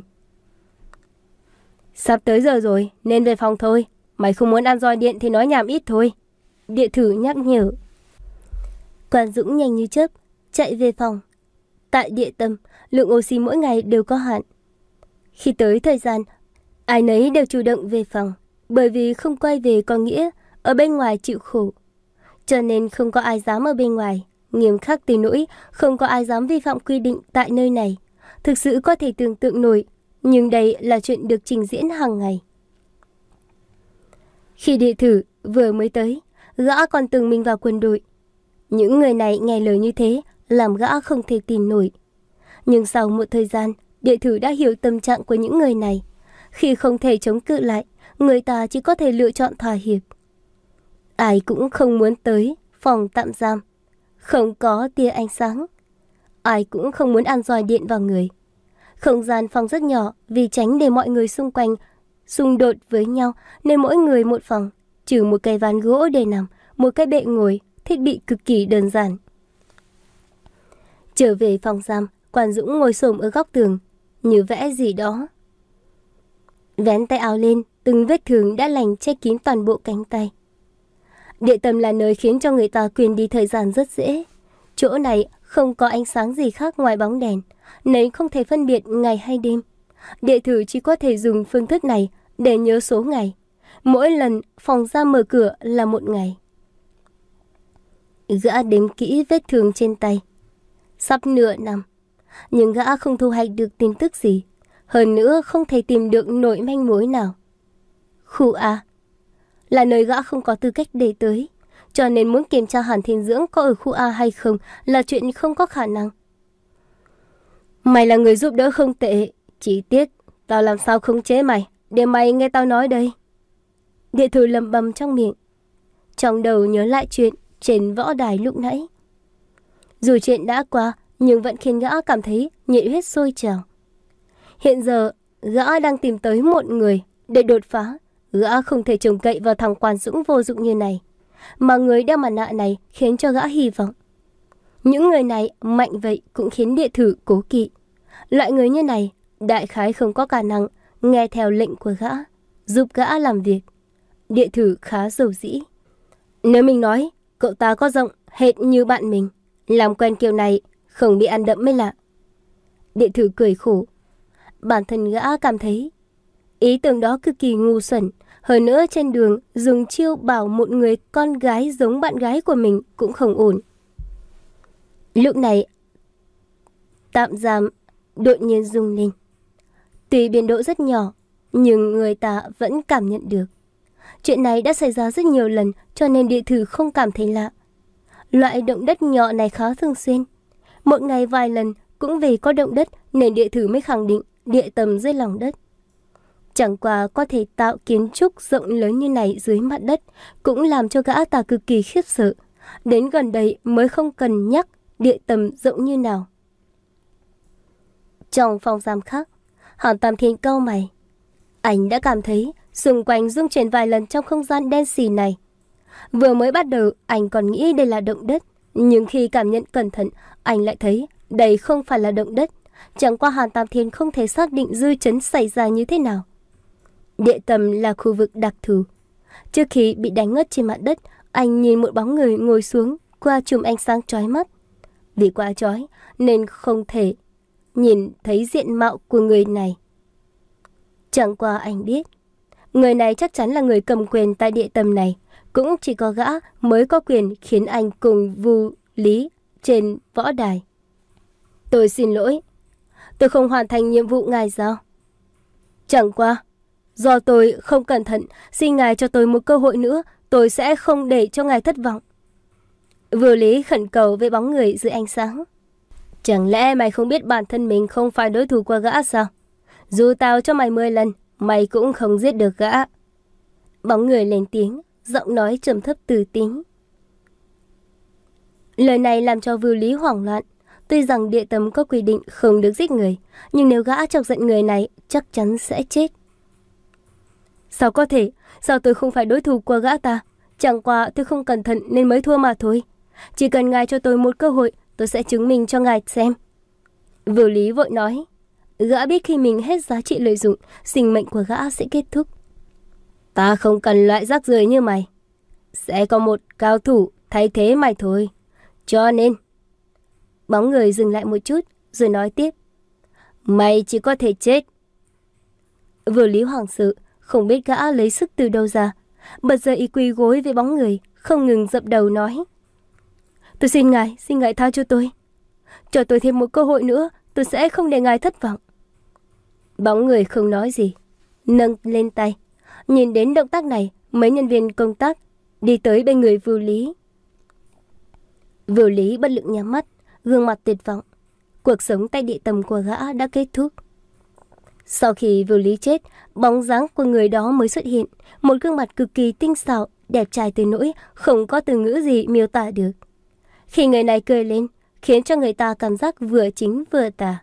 Sắp tới giờ rồi, nên về phòng thôi. Mày không muốn ăn roi điện thì nói nhảm ít thôi. Địa Thử nhắc nhở. Quản Dũng nhanh như chớp chạy về phòng. Tại địa tâm, lượng oxy mỗi ngày đều có hạn. Khi tới thời gian, ai nấy đều chủ động về phòng. Bởi vì không quay về có nghĩa ở bên ngoài chịu khổ. Cho nên không có ai dám ở bên ngoài, nghiêm khắc tới nỗi không có ai dám vi phạm quy định tại nơi này. Thực sự có thể tưởng tượng nổi, nhưng đây là chuyện được trình diễn hàng ngày. Khi địa thử vừa mới tới, gã còn từng mình vào quân đội. Những người này nghe lời như thế, làm gã không thể tin nổi. Nhưng sau một thời gian, địa thử đã hiểu tâm trạng của những người này. Khi không thể chống cự lại, người ta chỉ có thể lựa chọn thỏa hiệp. Ai cũng không muốn tới phòng tạm giam, không có tia ánh sáng. Ai cũng không muốn ăn roi điện vào người. Không gian phòng rất nhỏ vì tránh để mọi người xung quanh xung đột với nhau, nên mỗi người một phòng, trừ một cái ván gỗ để nằm, một cái bệ ngồi, thiết bị cực kỳ đơn giản. Trở về phòng giam, Quản Dũng ngồi xổm ở góc tường, như vẽ gì đó. Vén tay áo lên, từng vết thương đã lành che kín toàn bộ cánh tay. Địa tâm là nơi khiến cho người ta quên đi thời gian rất dễ. Chỗ này không có ánh sáng gì khác ngoài bóng đèn, nên không thể phân biệt ngày hay đêm. Địa thử chỉ có thể dùng phương thức này để nhớ số ngày. Mỗi lần phòng giam mở cửa là một ngày. Gã đếm kỹ vết thương trên tay. Sắp nửa năm, nhưng gã không thu hoạch được tin tức gì. Hơn nữa không thể tìm được nổi manh mối nào. Khu A là nơi gã không có tư cách để tới, cho nên muốn kiểm tra Hàn Thiên Dưỡng có ở khu A hay không là chuyện không có khả năng. Mày là người giúp đỡ không tệ, chỉ tiếc tao làm sao khống chế mày để mày nghe tao nói đây. Địa thử lầm bầm trong miệng, trong đầu nhớ lại chuyện trên võ đài lúc nãy. Dù chuyện đã qua, nhưng vẫn khiến gã cảm thấy nhiệt huyết sôi trào. Hiện giờ, gã đang tìm tới một người để đột phá. Gã không thể trông cậy vào thằng Quản Dũng vô dụng như này, mà người đeo mặt nạ này khiến cho gã hy vọng. Những người này mạnh vậy cũng khiến địa thử cố kỵ. Loại người như này, đại khái không có khả năng nghe theo lệnh của gã, giúp gã làm việc. Địa thử khá dầu dĩ. Nếu mình nói, cậu ta có giọng hệt như bạn mình, làm quen kiểu này không bị ăn đẫm mới lạ. Địa thử cười khổ. Bản thân gã cảm thấy ý tưởng đó cực kỳ ngu xuẩn. Hơn nữa trên đường dùng chiêu bảo một người con gái giống bạn gái của mình cũng không ổn. Lúc này tạm giam đột nhiên rung lên. Tuy biên độ rất nhỏ, nhưng người ta vẫn cảm nhận được. Chuyện này đã xảy ra rất nhiều lần, cho nên địa thử không cảm thấy lạ. Loại động đất nhỏ này khá thường xuyên. Một ngày vài lần cũng vì có động đất nên địa thử mới khẳng định địa tâm dưới lòng đất. Chẳng qua có thể tạo kiến trúc rộng lớn như này dưới mặt đất cũng làm cho gã ta cực kỳ khiếp sợ. Đến gần đây mới không cần nhắc địa tâm rộng như nào. Trong phòng giam khác, Hàn Tam Thiên cau mày. Anh đã cảm thấy xung quanh rung chuyển vài lần trong không gian đen xì này. Vừa mới bắt đầu anh còn nghĩ đây là động đất, nhưng khi cảm nhận cẩn thận anh lại thấy đây không phải là động đất. Chẳng qua Hàn Tam Thiên không thể xác định dư chấn xảy ra như thế nào. Địa tâm là khu vực đặc thù. Trước khi bị đánh ngất trên mặt đất, anh nhìn một bóng người ngồi xuống qua chùm ánh sáng chói mắt. Vì quá chói nên không thể nhìn thấy diện mạo của người này. Chẳng qua anh biết, người này chắc chắn là người cầm quyền tại địa tâm này. Cũng chỉ có gã mới có quyền khiến anh cùng Vu Lý trên võ đài. Tôi xin lỗi, tôi không hoàn thành nhiệm vụ ngài giao. Chẳng qua, do tôi không cẩn thận, xin ngài cho tôi một cơ hội nữa, tôi sẽ không để cho ngài thất vọng. Vu Lý khẩn cầu với bóng người dưới ánh sáng. Chẳng lẽ mày không biết bản thân mình không phải đối thủ của gã sao? Dù tao cho mày mười lần, mày cũng không giết được gã. Bóng người lên tiếng, giọng nói trầm thấp từ tính. Lời này làm cho Vu Lý hoảng loạn. Tuy rằng địa tâm có quy định không được giết người, nhưng nếu gã chọc giận người này chắc chắn sẽ chết. Sao có thể? Sao tôi không phải đối thủ của gã ta? Chẳng qua tôi không cẩn thận nên mới thua mà thôi. Chỉ cần ngài cho tôi một cơ hội, tôi sẽ chứng minh cho ngài xem. Vu Lý vội nói. Gã biết khi mình hết giá trị lợi dụng, sinh mệnh của gã sẽ kết thúc. Ta không cần loại rác rưởi như mày. Sẽ có một cao thủ thay thế mày thôi. Cho nên... Bóng người dừng lại một chút rồi nói tiếp. Mày chỉ có thể chết. Vu Lý hoảng sợ, không biết gã lấy sức từ đâu ra. Bật dậy y quỳ gối với bóng người, không ngừng dập đầu nói: Tôi xin ngài, xin ngài tha cho tôi. Cho tôi thêm một cơ hội nữa, tôi sẽ không để ngài thất vọng. Bóng người không nói gì, nâng lên tay. Nhìn đến động tác này, mấy nhân viên công tác đi tới bên người Vưu Lý. Vưu Lý bất lực nhắm mắt, gương mặt tuyệt vọng. Cuộc sống tại địa tầm của gã đã kết thúc. Sau khi Vưu Lý chết, bóng dáng của người đó mới xuất hiện, một gương mặt cực kỳ tinh xảo, đẹp trai tới nỗi không có từ ngữ gì miêu tả được. Khi người này cười lên, khiến cho người ta cảm giác vừa chính vừa tà.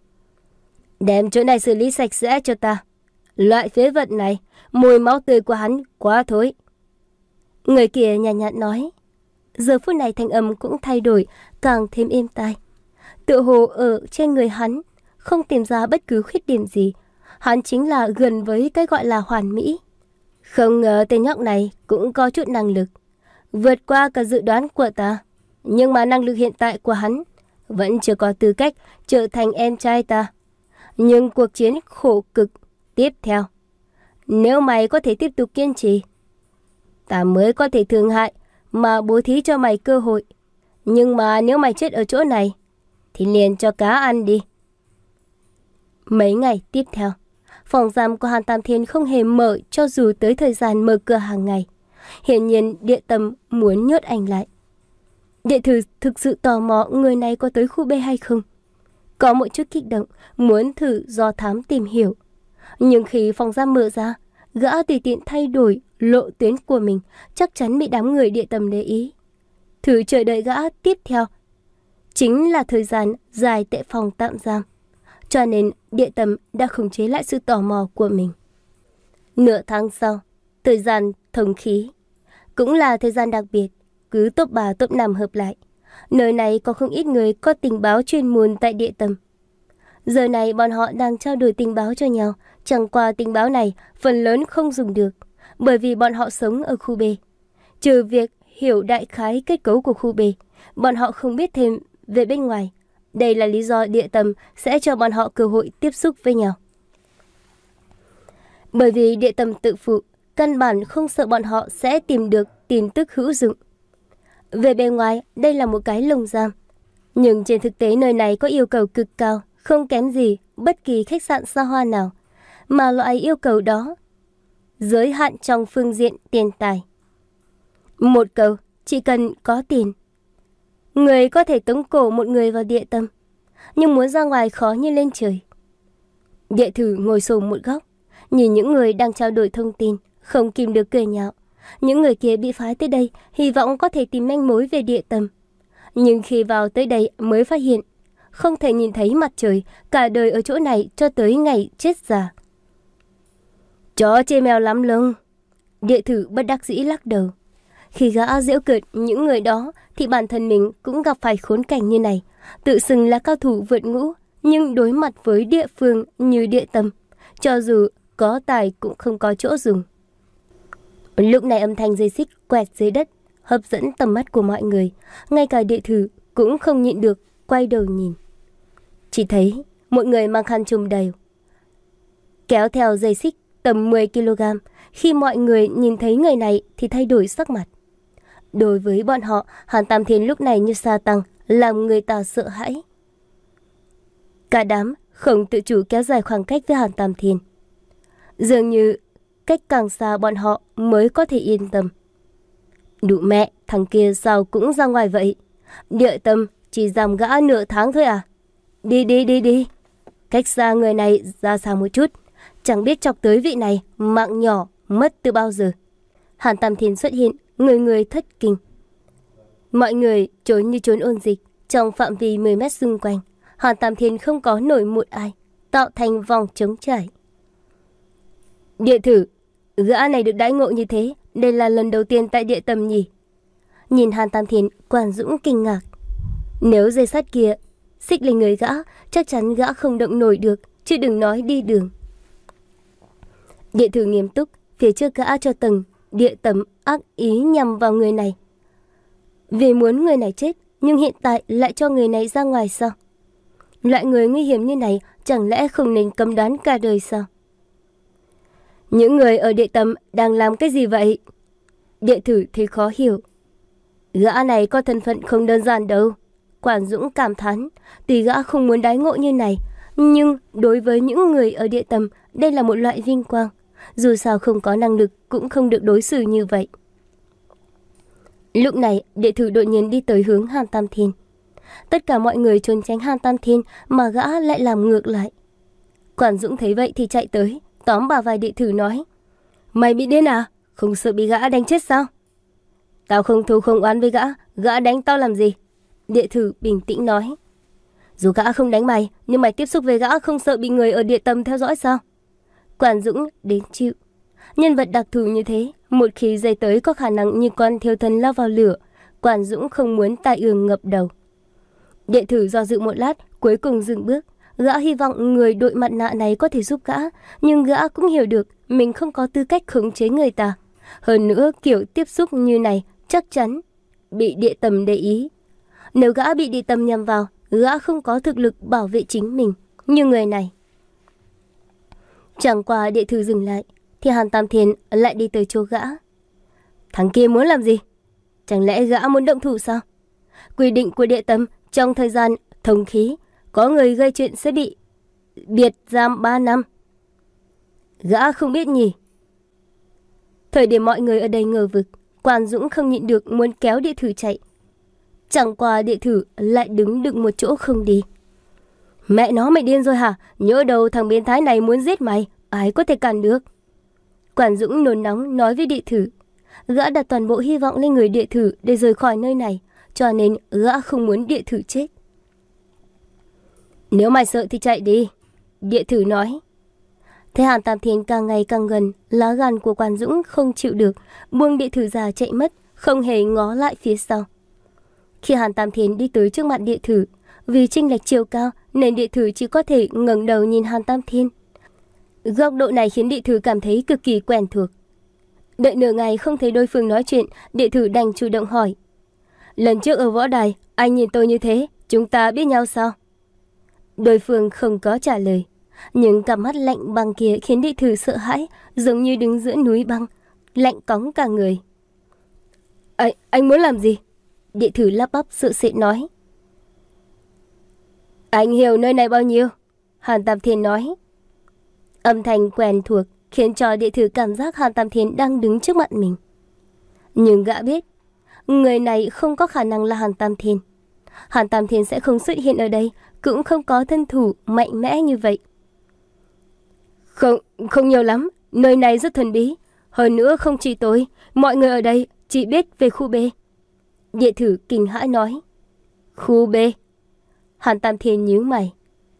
Đem chỗ này xử lý sạch sẽ cho ta. Loại phế vật này, mùi máu tươi của hắn quá thối. Người kia nhàn nhạt nói. Giờ phút này thanh âm cũng thay đổi, càng thêm êm tai. Tựa hồ ở trên người hắn không tìm ra bất cứ khuyết điểm gì. Hắn chính là gần với cái gọi là hoàn mỹ. Không ngờ tên nhóc này cũng có chút năng lực, vượt qua cả dự đoán của ta. Nhưng mà năng lực hiện tại của hắn vẫn chưa có tư cách trở thành em trai ta. Nhưng cuộc chiến khổ cực tiếp theo, nếu mày có thể tiếp tục kiên trì, ta mới có thể thương hại mà bố thí cho mày cơ hội. Nhưng mà nếu mày chết ở chỗ này thì liền cho cá ăn đi. Mấy ngày tiếp theo, phòng giam của Hàn Tam Thiên không hề mở cho dù tới thời gian mở cửa hàng ngày. Hiển nhiên địa tâm muốn nhốt anh lại. Địa thử thực sự tò mò người này có tới khu B hay không. Có một chút kích động, muốn thử do thám tìm hiểu. Nhưng khi phòng giam mở ra, gã tùy tiện thay đổi lộ tuyến của mình, chắc chắn bị đám người địa tâm để ý. Thử chờ đợi gã tiếp theo chính là thời gian dài tại phòng tạm giam. Cho nên địa tâm đã khống chế lại sự tò mò của mình. Nửa tháng sau, thời gian thông khí, cũng là thời gian đặc biệt, cứ top ba top năm hợp lại. Nơi này có không ít người có tình báo chuyên môn tại địa tâm. Giờ này bọn họ đang trao đổi tình báo cho nhau. Chẳng qua tình báo này phần lớn không dùng được, bởi vì bọn họ sống ở khu B. Trừ việc hiểu đại khái kết cấu của khu B, bọn họ không biết thêm về bên ngoài. Đây là lý do địa tâm sẽ cho bọn họ cơ hội tiếp xúc với nhau. Bởi vì địa tâm tự phụ, căn bản không sợ bọn họ sẽ tìm được tin tức hữu dụng. Về bề ngoài, đây là một cái lồng giam. Nhưng trên thực tế nơi này có yêu cầu cực cao, không kém gì bất kỳ khách sạn xa hoa nào. Mà loại yêu cầu đó giới hạn trong phương diện tiền tài. Một câu, chỉ cần có tiền, người có thể tống cổ một người vào địa tâm. Nhưng muốn ra ngoài khó như lên trời. Địa thử ngồi xổm một góc, nhìn những người đang trao đổi thông tin, không kìm được cười nhạo. Những người kia bị phái tới đây, hy vọng có thể tìm manh mối về địa tâm. Nhưng khi vào tới đây mới phát hiện, không thể nhìn thấy mặt trời, cả đời ở chỗ này cho tới ngày chết già. Chó chê mèo lắm lông. Địa thử bất đắc dĩ lắc đầu. Khi gã giễu cợt những người đó, thì bản thân mình cũng gặp phải khốn cảnh như này. Tự xưng là cao thủ vượt ngũ, nhưng đối mặt với địa phương như địa tâm, cho dù có tài cũng không có chỗ dùng. Lúc này âm thanh dây xích quẹt dưới đất hấp dẫn tầm mắt của mọi người. Ngay cả địa thử cũng không nhịn được quay đầu nhìn. Chỉ thấy một người mang khăn trùm đầu kéo theo dây xích tầm mười ki lô gam. Khi mọi người nhìn thấy người này thì thay đổi sắc mặt. Đối với bọn họ, Hàn Tam Thiên lúc này như sa tăng, làm người ta sợ hãi. Cả đám không tự chủ kéo dài khoảng cách với Hàn Tam Thiên. Dường như cách càng xa bọn họ mới có thể yên tâm. Đủ mẹ, thằng kia sao cũng ra ngoài vậy? Địa tâm chỉ giam gã nửa tháng thôi à? Đi đi đi đi. Cách xa người này ra xa một chút. Chẳng biết chọc tới vị này mạng nhỏ mất từ bao giờ. Hàn Tam Thiên xuất hiện, người người thất kinh. Mọi người trốn như trốn ôn dịch. Trong phạm vi mười mét xung quanh, Hàn Tam Thiên không có nổi một ai, tạo thành vòng trống trải. Địa thử, gã này được đãi ngộ như thế, đây là lần đầu tiên tại địa tâm nhỉ? Nhìn Hàn Tam Thiên, Quản Dũng kinh ngạc. Nếu dây sắt kia xích lên người gã, chắc chắn gã không động nổi được, chứ đừng nói đi đường. Địa thử nghiêm túc, phía trước gã cho tầng địa tâm ác ý nhằm vào người này. Vì muốn người này chết, nhưng hiện tại lại cho người này ra ngoài sao? Loại người nguy hiểm như này chẳng lẽ không nên cấm đoán cả đời sao? Những người ở địa tâm đang làm cái gì vậy? Địa thử thấy khó hiểu. Gã này có thân phận không đơn giản đâu. Quản Dũng cảm thán, tuy gã không muốn đái ngộ như này, nhưng đối với những người ở địa tâm, đây là một loại vinh quang. Dù sao không có năng lực cũng không được đối xử như vậy. Lúc này, địa thử đột nhiên đi tới hướng Hàn Tam Thiên. Tất cả mọi người trốn tránh Hàn Tam Thiên mà gã lại làm ngược lại. Quản Dũng thấy vậy thì chạy tới, tóm bả vai địa thử nói: Mày bị điên à? Không sợ bị gã đánh chết sao? Tao không thù không oán với gã, gã đánh tao làm gì? Địa thử bình tĩnh nói: Dù gã không đánh mày, nhưng mày tiếp xúc với gã không sợ bị người ở địa tâm theo dõi sao? Quản Dũng đến chịu. Nhân vật đặc thù như thế, một khi dây tới có khả năng như con thiêu thân lao vào lửa. Quản Dũng không muốn tai ương ngập đầu. Địa thử do dự một lát, cuối cùng dừng bước. Gã hy vọng người đội mặt nạ này có thể giúp gã, nhưng gã cũng hiểu được mình không có tư cách khống chế người ta. Hơn nữa, kiểu tiếp xúc như này chắc chắn bị địa tâm để ý. Nếu gã bị địa tâm nhắm vào, gã không có thực lực bảo vệ chính mình như người này. Chẳng qua địa thử dừng lại, thì Hàn Tam Thiên lại đi tới chỗ gã. Thằng kia muốn làm gì? Chẳng lẽ gã muốn động thủ sao? Quy định của địa tâm, trong thời gian thông khí, có người gây chuyện sẽ bị biệt giam ba năm. Gã không biết nhỉ? Thời điểm mọi người ở đây ngờ vực, Quản Dũng không nhịn được muốn kéo địa thử chạy. Chẳng qua địa thử lại đứng đựng một chỗ không đi. Mẹ nó, mày điên rồi hả? Nhớ đâu thằng biến thái này muốn giết mày, ai có thể cản được? Quản Dũng nôn nóng nói với địa thử. Gã đặt toàn bộ hy vọng lên người địa thử để rời khỏi nơi này, cho nên gã không muốn địa thử chết. Nếu mày sợ thì chạy đi, địa thử nói. Thế Hàn Tam Thiên càng ngày càng gần, lá gan của Quản Dũng không chịu được, buông địa thử già chạy mất, không hề ngó lại phía sau. Khi Hàn Tam Thiên đi tới trước mặt địa thử, vì chênh lệch chiều cao nên địa thử chỉ có thể ngẩng đầu nhìn Hàn Tam Thiên. Góc độ này khiến địa thử cảm thấy cực kỳ quen thuộc. Đợi nửa ngày không thấy đối phương nói chuyện, địa thử đành chủ động hỏi. Lần trước ở võ đài, anh nhìn tôi như thế, chúng ta biết nhau sao? Đối phương không có trả lời, nhưng cặp mắt lạnh băng kia khiến địa thử sợ hãi, giống như đứng giữa núi băng, lạnh cóng cả người. Anh, anh muốn làm gì? Địa thử lắp bắp sợ sệt nói. Anh hiểu nơi này bao nhiêu? Hàn Tam Thiên nói. Âm thanh quen thuộc khiến cho địa thử cảm giác Hàn Tam Thiên đang đứng trước mặt mình. Nhưng gã biết, người này không có khả năng là Hàn Tam Thiên. Hàn Tam Thiên sẽ không xuất hiện ở đây, cũng không có thân thủ mạnh mẽ như vậy. Không, không nhiều lắm, nơi này rất thần bí. Hơn nữa không chỉ tôi, mọi người ở đây chỉ biết về khu B. Địa thử kinh hãi nói. Khu B? Hàn Tam Thiên nhíu mày.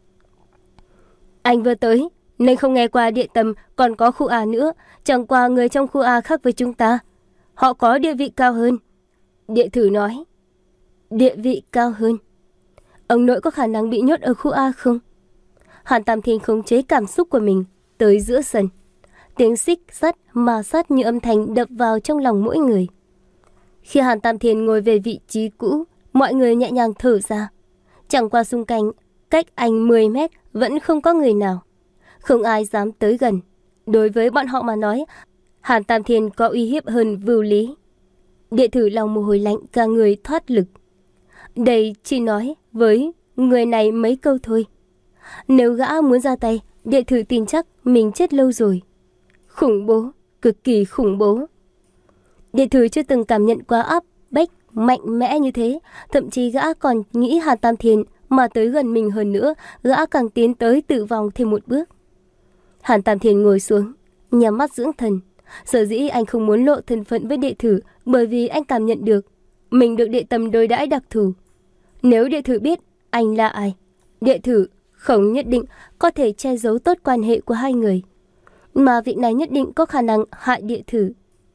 Anh vừa tới nên không nghe qua địa tâm còn có khu A nữa. Chẳng qua người trong khu A khác với chúng ta, họ có địa vị cao hơn. Địa thử nói. Địa vị cao hơn? Ông nội có khả năng bị nhốt ở khu A không? Hàn Tam Thiên khống chế cảm xúc của mình tới giữa sân. Tiếng xích sắt ma sát như âm thanh đập vào trong lòng mỗi người. Khi Hàn Tam Thiên ngồi về vị trí cũ, mọi người nhẹ nhàng thở ra. Chẳng qua xung quanh, cách anh mười mét vẫn không có người nào. Không ai dám tới gần. Đối với bọn họ mà nói, Hàn Tam Thiên có uy hiếp hơn Vưu Lý. Địa thử lòng mồ hôi lạnh, cả người thoát lực. Đây chỉ nói với người này mấy câu thôi. Nếu gã muốn ra tay, địa thử tin chắc mình chết lâu rồi. Khủng bố, cực kỳ khủng bố. Địa thử chưa từng cảm nhận quá áp bách mạnh mẽ như thế. Thậm chí gã còn nghĩ Hàn Tam Thiên mà tới gần mình hơn nữa, gã càng tiến tới tự vòng thêm một bước. Hàn Tam Thiên ngồi xuống, nhắm mắt dưỡng thần. Sở dĩ anh không muốn lộ thân phận với địa thử, bởi vì anh cảm nhận được mình được địa tâm đối đãi đặc thù. Nếu địa thử biết anh là ai, địa thử không nhất định có thể che giấu tốt quan hệ của hai người, mà vị này nhất định có khả năng hại địa thử.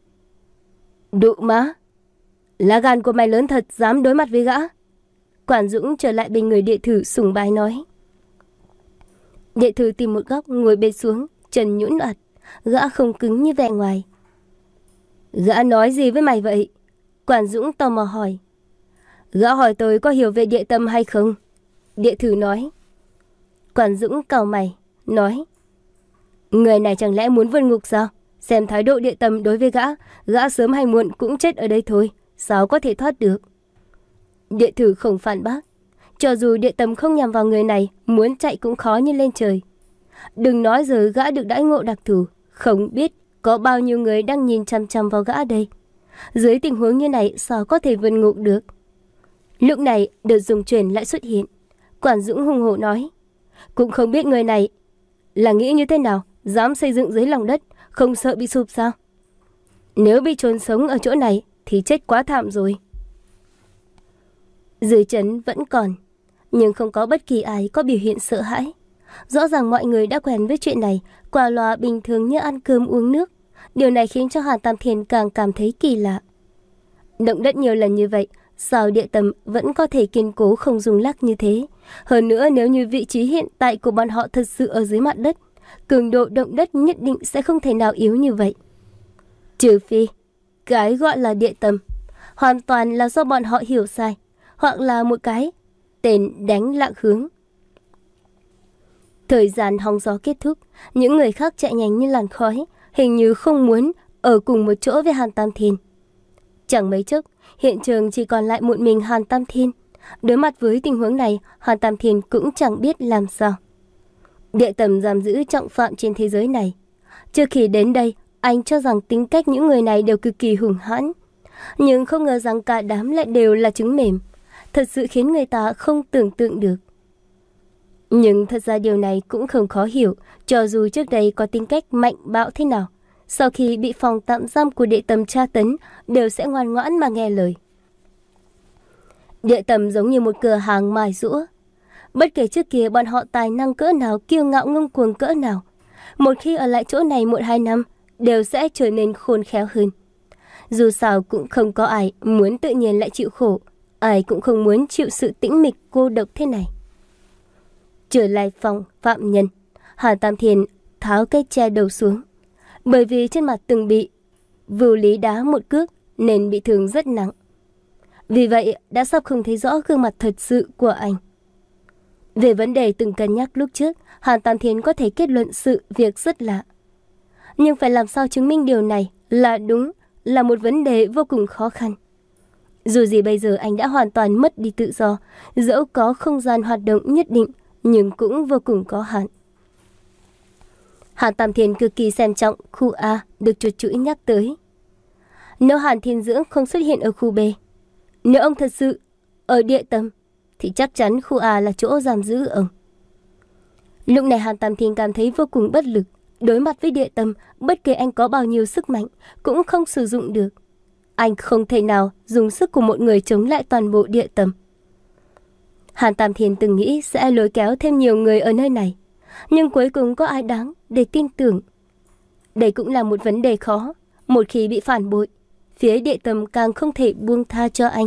Đụ má, lá gan của mày lớn thật, dám đối mặt với gã. Quản Dũng trở lại bên người địa thử sùng bái nói. Địa thử tìm một góc ngồi bệt xuống, chân nhũn ặt, gã không cứng như vẻ ngoài. Gã nói gì với mày vậy? Quản Dũng tò mò hỏi. Gã hỏi tôi có hiểu về địa tâm hay không? Địa thử nói. Quản Dũng cau mày, nói. Người này chẳng lẽ muốn vượt ngục sao? Xem thái độ Địa Tầm đối với gã, gã sớm hay muộn cũng chết ở đây thôi, sao có thể thoát được? Địa Thử không phản bác. Cho dù Địa Tầm không nhằm vào người này, muốn chạy cũng khó như lên trời. Đừng nói giờ gã được đãi ngộ đặc thù, không biết có bao nhiêu người đang nhìn chằm chằm vào gã đây. Dưới tình huống như này sao có thể vượt ngục được? Lúc này đợt dùng chuyển lại xuất hiện. Quản Dũng hùng hổ nói, cũng không biết người này là nghĩ như thế nào, dám xây dựng dưới lòng đất, không sợ bị sụp sao? Nếu bị chôn sống ở chỗ này thì chết quá thảm rồi. Dưới trấn vẫn còn, nhưng không có bất kỳ ai có biểu hiện sợ hãi. Rõ ràng mọi người đã quen với chuyện này, qua loa bình thường như ăn cơm uống nước. Điều này khiến cho Hàn Tam Thiên càng cảm thấy kỳ lạ. Động đất nhiều lần như vậy, sao Địa Tầm vẫn có thể kiên cố không rung lắc như thế? Hơn nữa, nếu như vị trí hiện tại của bọn họ thật sự ở dưới mặt đất, cường độ động đất nhất định sẽ không thể nào yếu như vậy. Trừ phi, cái gọi là Địa Tầm hoàn toàn là do bọn họ hiểu sai, hoặc là một cái tên đánh lạc hướng. Thời gian hóng gió kết thúc, những người khác chạy nhanh như làn khói, hình như không muốn ở cùng một chỗ với Hàn Tam Thiên. Chẳng mấy chốc, hiện trường chỉ còn lại một mình Hàn Tam Thiên. Đối mặt với tình huống này, Hàn Tam Thiên cũng chẳng biết làm sao. Địa Tầm giam giữ trọng phạm trên thế giới này. Trước khi đến đây, anh cho rằng tính cách những người này đều cực kỳ hung hãn. Nhưng không ngờ rằng cả đám lại đều là trứng mềm. Thật sự khiến người ta không tưởng tượng được. Nhưng thật ra điều này cũng không khó hiểu, cho dù trước đây có tính cách mạnh bạo thế nào. Sau khi bị phòng tạm giam của Địa Tầm tra tấn, đều sẽ ngoan ngoãn mà nghe lời. Địa Tầm giống như một cửa hàng mài giũa. Bất kể trước kia bọn họ tài năng cỡ nào, kiêu ngạo ngông cuồng cỡ nào, một khi ở lại chỗ này một hai năm, đều sẽ trở nên khôn khéo hơn. Dù sao cũng không có ai muốn tự nhiên lại chịu khổ, ai cũng không muốn chịu sự tĩnh mịch cô độc thế này. Trở lại phòng phạm nhân, Hàn Tam Thiên tháo cái che đầu xuống. Bởi vì trên mặt từng bị Vưu Lý đá một cước nên bị thương rất nặng. Vì vậy đã sắp không thấy rõ gương mặt thật sự của anh. Về vấn đề từng cân nhắc lúc trước, Hàn Tam Thiên có thể kết luận sự việc rất lạ. Nhưng phải làm sao chứng minh điều này là đúng là một vấn đề vô cùng khó khăn. Dù gì bây giờ anh đã hoàn toàn mất đi tự do, dẫu có không gian hoạt động nhất định, nhưng cũng vô cùng có hạn. Hàn Tam Thiên cực kỳ xem trọng khu A được chuột chuỗi nhắc tới. Nếu Hàn Thiên Dưỡng không xuất hiện ở khu B, nếu ông thật sự ở Địa Tầm, thì chắc chắn khu A là chỗ giam giữ ông. Lúc này Hàn Tam Thiên cảm thấy vô cùng bất lực. Đối mặt với Địa Tầm, bất kể anh có bao nhiêu sức mạnh, cũng không sử dụng được. Anh không thể nào dùng sức của một người chống lại toàn bộ Địa Tầm. Hàn Tam Thiên từng nghĩ sẽ lôi kéo thêm nhiều người ở nơi này, nhưng cuối cùng có ai đáng để tin tưởng? Đây cũng là một vấn đề khó. Một khi bị phản bội, phía Địa Tầm càng không thể buông tha cho anh.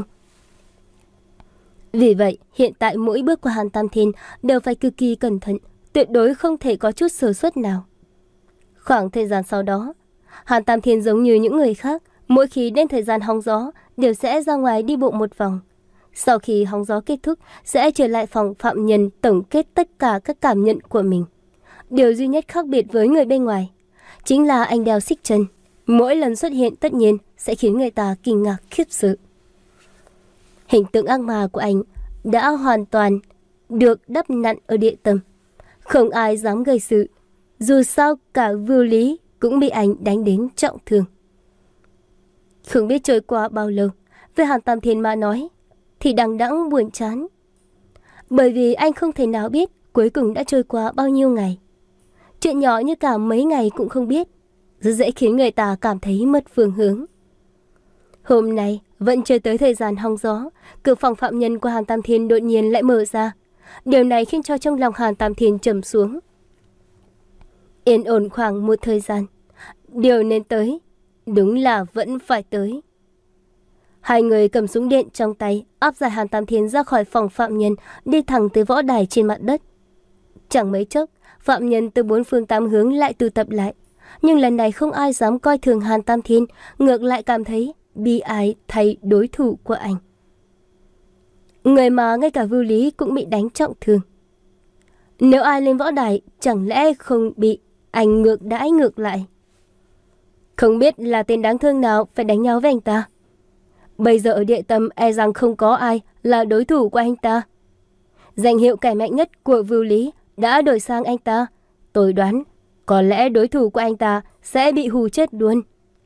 Vì vậy, hiện tại mỗi bước của Hàn Tam Thiên đều phải cực kỳ cẩn thận, tuyệt đối không thể có chút sơ suất nào. Khoảng thời gian sau đó, Hàn Tam Thiên giống như những người khác, mỗi khi đến thời gian hóng gió đều sẽ ra ngoài đi bộ một vòng. Sau khi hóng gió kết thúc, sẽ trở lại phòng phạm nhân tổng kết tất cả các cảm nhận của mình. Điều duy nhất khác biệt với người bên ngoài chính là anh đeo xích chân. Mỗi lần xuất hiện tất nhiên sẽ khiến người ta kinh ngạc khiếp sợ. Hình tượng ác ma của anh đã hoàn toàn được đắp nặn ở Địa Tầm. Không ai dám gây sự. Dù sao cả Vưu Lý cũng bị anh đánh đến trọng thương. Không biết trôi qua bao lâu, với Hàn Tam Thiên mà nói thì đằng đẵng buồn chán. Bởi vì anh không thể nào biết cuối cùng đã trôi qua bao nhiêu ngày. Chuyện nhỏ như cả mấy ngày cũng không biết, rất dễ khiến người ta cảm thấy mất phương hướng. Hôm nay vẫn chưa tới thời gian hong gió, cửa phòng phạm nhân của Hàn Tam Thiên đột nhiên lại mở ra. Điều này khiến cho trong lòng Hàn Tam Thiên trầm xuống. Yên ổn khoảng một thời gian, điều nên tới đúng là vẫn phải tới. Hai người cầm súng điện trong tay, áp giải Hàn Tam Thiên ra khỏi phòng phạm nhân, đi thẳng tới võ đài trên mặt đất. Chẳng mấy chốc, phạm nhân từ bốn phương tám hướng lại tụ tập lại. Nhưng lần này không ai dám coi thường Hàn Tam Thiên, ngược lại cảm thấy bi ai thay đối thủ của anh. Người mà ngay cả Vưu Lý cũng bị đánh trọng thương. Nếu ai lên võ đài, chẳng lẽ không bị anh ngược đãi ngược lại. Không biết là tên đáng thương nào phải đánh nhau với anh ta. Bây giờ ở địa tâm e rằng không có ai là đối thủ của anh ta. Danh hiệu kẻ mạnh nhất của Vưu Lý đã đổi sang anh ta. Tôi đoán có lẽ đối thủ của anh ta sẽ bị hù chết luôn.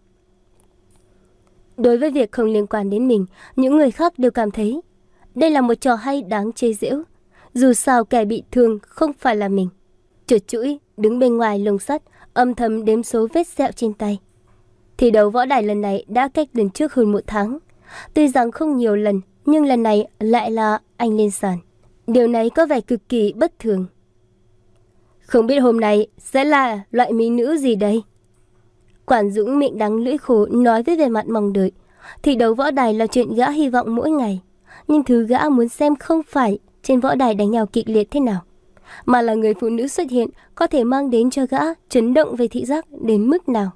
Đối với việc không liên quan đến mình, những người khác đều cảm thấy đây là một trò hay đáng chế giễu. Dù sao kẻ bị thương không phải là mình. Chuột chũi đứng bên ngoài lồng sắt, âm thầm đếm số vết sẹo trên tay. Thi đấu võ đài lần này đã cách lần trước hơn một tháng. Tuy rằng không nhiều lần, nhưng lần này lại là anh lên sàn. Điều này có vẻ cực kỳ bất thường. Không biết hôm nay sẽ là loại mỹ nữ gì đây? Quản Dũng miệng đắng lưỡi khổ nói với vẻ mặt mong đợi. Thi đấu võ đài là chuyện gã hy vọng mỗi ngày. Nhưng thứ gã muốn xem không phải trên võ đài đánh nhau kịch liệt thế nào, mà là người phụ nữ xuất hiện có thể mang đến cho gã chấn động về thị giác đến mức nào.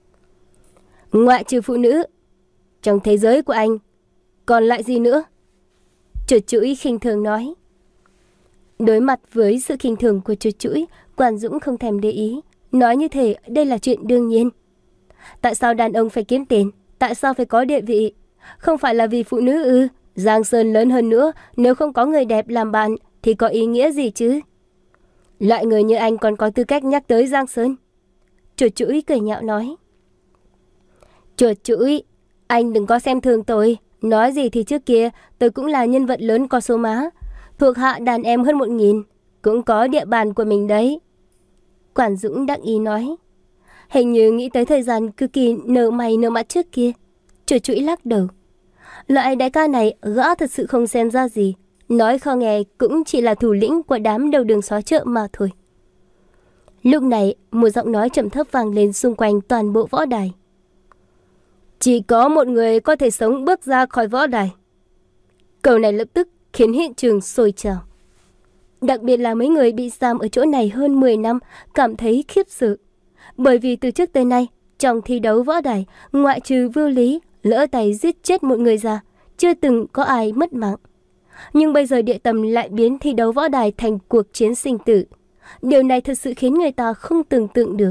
Ngoại trừ phụ nữ, trong thế giới của anh còn lại gì nữa? Chuột chũi khinh thường nói. Đối mặt với sự khinh thường của chuột chũi, Quản Dũng không thèm để ý, nói như thể đây là chuyện đương nhiên. Tại sao đàn ông phải kiếm tiền? Tại sao phải có địa vị? Không phải là vì phụ nữ ư? Giang Sơn lớn hơn nữa, nếu không có người đẹp làm bạn thì có ý nghĩa gì chứ? Loại người như anh còn có tư cách nhắc tới Giang Sơn? Chuột chũi cười nhạo nói. Chuột chũi, anh đừng có xem thường tôi. Nói gì thì trước kia tôi cũng là nhân vật lớn có số má, thuộc hạ đàn em hơn một nghìn, cũng có địa bàn của mình đấy. Quản Dũng đắc ý nói. Hình như nghĩ tới thời gian cực kỳ nở mày nở mặt trước kia. Chuột chũi lắc đầu. Loại đại ca này gã thật sự không xem ra gì. Nói khó nghe cũng chỉ là thủ lĩnh của đám đầu đường xó chợ mà thôi. Lúc này một giọng nói trầm thấp vang lên xung quanh toàn bộ võ đài. Chỉ có một người có thể sống bước ra khỏi võ đài. Câu này lập tức khiến hiện trường sôi trào. Đặc biệt là mấy người bị giam ở chỗ này hơn mười năm cảm thấy khiếp sợ. Bởi vì từ trước tới nay, trong thi đấu võ đài, ngoại trừ Vưu Lý lỡ tay giết chết một người ra, chưa từng có ai mất mạng. Nhưng bây giờ địa tâm lại biến thi đấu võ đài thành cuộc chiến sinh tử. Điều này thật sự khiến người ta không tưởng tượng được.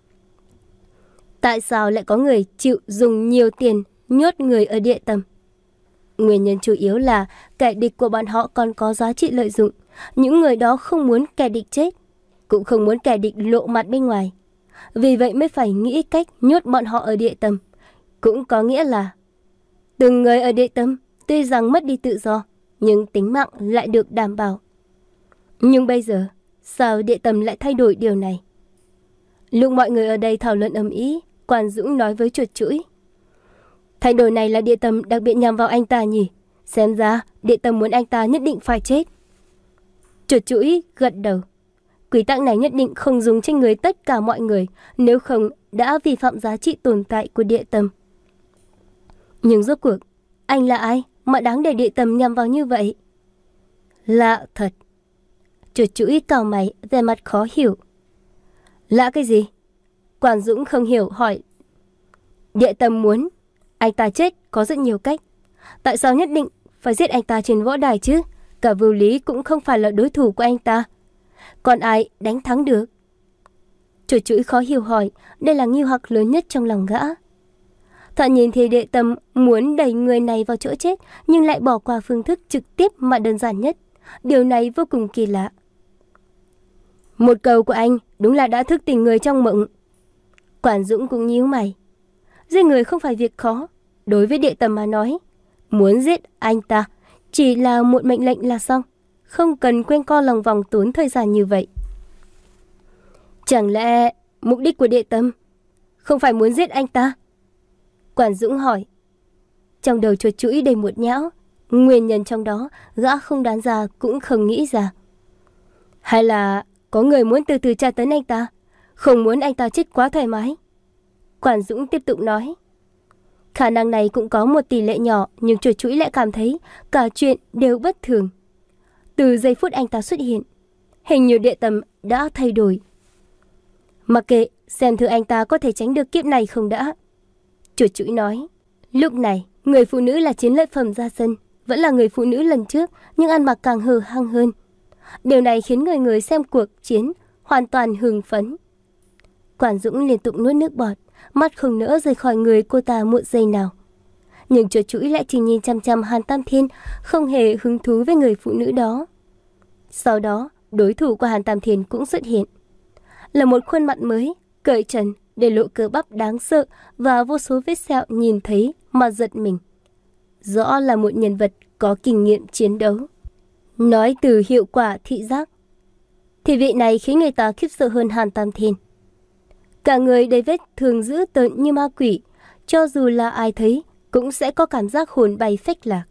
Tại sao lại có người chịu dùng nhiều tiền nhốt người ở địa tâm? Nguyên nhân chủ yếu là kẻ địch của bọn họ còn có giá trị lợi dụng. Những người đó không muốn kẻ địch chết, cũng không muốn kẻ địch lộ mặt bên ngoài. Vì vậy mới phải nghĩ cách nhốt bọn họ ở địa tâm. Cũng có nghĩa là từng người ở địa tâm tuy rằng mất đi tự do, nhưng tính mạng lại được đảm bảo. Nhưng bây giờ, sao địa tâm lại thay đổi điều này? Lúc mọi người ở đây thảo luận ầm ĩ, Quản Dũng nói với chuột chũi. Thay đổi này là địa tâm đặc biệt nhằm vào anh ta nhỉ? Xem ra địa tâm muốn anh ta nhất định phải chết. Chuột chũi gật đầu. Quy tắc này nhất định không dùng trên người tất cả mọi người, nếu không đã vi phạm giá trị tồn tại của địa tâm. Nhưng rốt cuộc, anh là ai mà đáng để địa tâm nhằm vào như vậy? Lạ thật. Chuột chũi cau mày, vẻ mặt khó hiểu. Lạ cái gì? Quản Dũng không hiểu hỏi. Địa tâm muốn anh ta chết có rất nhiều cách. Tại sao nhất định phải giết anh ta trên võ đài chứ? Cả Vưu Lý cũng không phải là đối thủ của anh ta. Còn ai đánh thắng được? Chuột chũi khó hiểu hỏi. Đây là nghi hoặc lớn nhất trong lòng gã. Thoạt nhìn thì địa tâm muốn đẩy người này vào chỗ chết, nhưng lại bỏ qua phương thức trực tiếp mà đơn giản nhất. Điều này vô cùng kỳ lạ. Một câu của anh đúng là đã thức tỉnh người trong mộng. Quản Dũng cũng nhíu mày. Giết người không phải việc khó. Đối với địa tâm mà nói, muốn giết anh ta chỉ là một mệnh lệnh là xong, không cần quanh co lòng vòng tốn thời gian như vậy. Chẳng lẽ mục đích của địa tâm không phải muốn giết anh ta? Quản Dũng hỏi. Trong đầu chuột chũi đầy muột nhão. Nguyên nhân trong đó gã không đoán ra cũng không nghĩ ra. Hay là có người muốn từ từ tra tấn anh ta, không muốn anh ta chết quá thoải mái? Quản Dũng tiếp tục nói. Khả năng này cũng có một tỷ lệ nhỏ, nhưng chuột chũi lại cảm thấy cả chuyện đều bất thường. Từ giây phút anh ta xuất hiện, hình như địa tâm đã thay đổi. Mặc kệ, xem thử anh ta có thể tránh được kiếp này không đã. Chuột chũi nói. Lúc này, người phụ nữ là chiến lợi phẩm ra sân, vẫn là người phụ nữ lần trước, nhưng ăn mặc càng hờ hăng hơn. Điều này khiến người người xem cuộc chiến hoàn toàn hưng phấn. Quản Dũng liên tục nuốt nước bọt, mắt không nỡ rời khỏi người cô ta một giây nào. Nhưng Chuột Chũi lại chỉ nhìn chăm chăm Hàn Tam Thiên, không hề hứng thú với người phụ nữ đó. Sau đó, đối thủ của Hàn Tam Thiên cũng xuất hiện. Là một khuôn mặt mới, cởi trần, để lộ cơ bắp đáng sợ và vô số vết sẹo nhìn thấy mà giật mình. Rõ là một nhân vật có kinh nghiệm chiến đấu. Nói từ hiệu quả thị giác, thì vị này khiến người ta khiếp sợ hơn Hàn Tam Thiên. Cả người đầy vết thương dữ tợn như ma quỷ, cho dù là ai thấy cũng sẽ có cảm giác hồn bay phách lạc.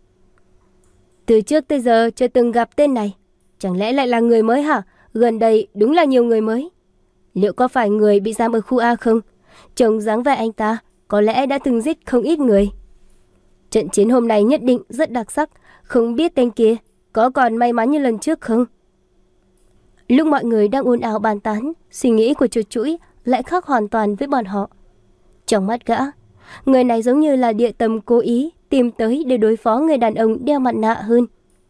Từ trước tới giờ chưa từng gặp tên này, chẳng lẽ lại là người mới hả? Gần đây đúng là nhiều người mới. Liệu có phải người bị giam ở khu A không? Trông dáng vẻ anh ta có lẽ đã từng giết không ít người. Trận chiến hôm nay nhất định rất đặc sắc, không biết tên kia có còn may mắn như lần trước không? Lúc mọi người đang ồn ào bàn tán, suy nghĩ của Chuột Chũi lại khác hoàn toàn với bọn họ. Trong mắt gã, người này giống như là địa tâm cố ý tìm tới để đối phó người đàn ông đeo mặt nạ hơn.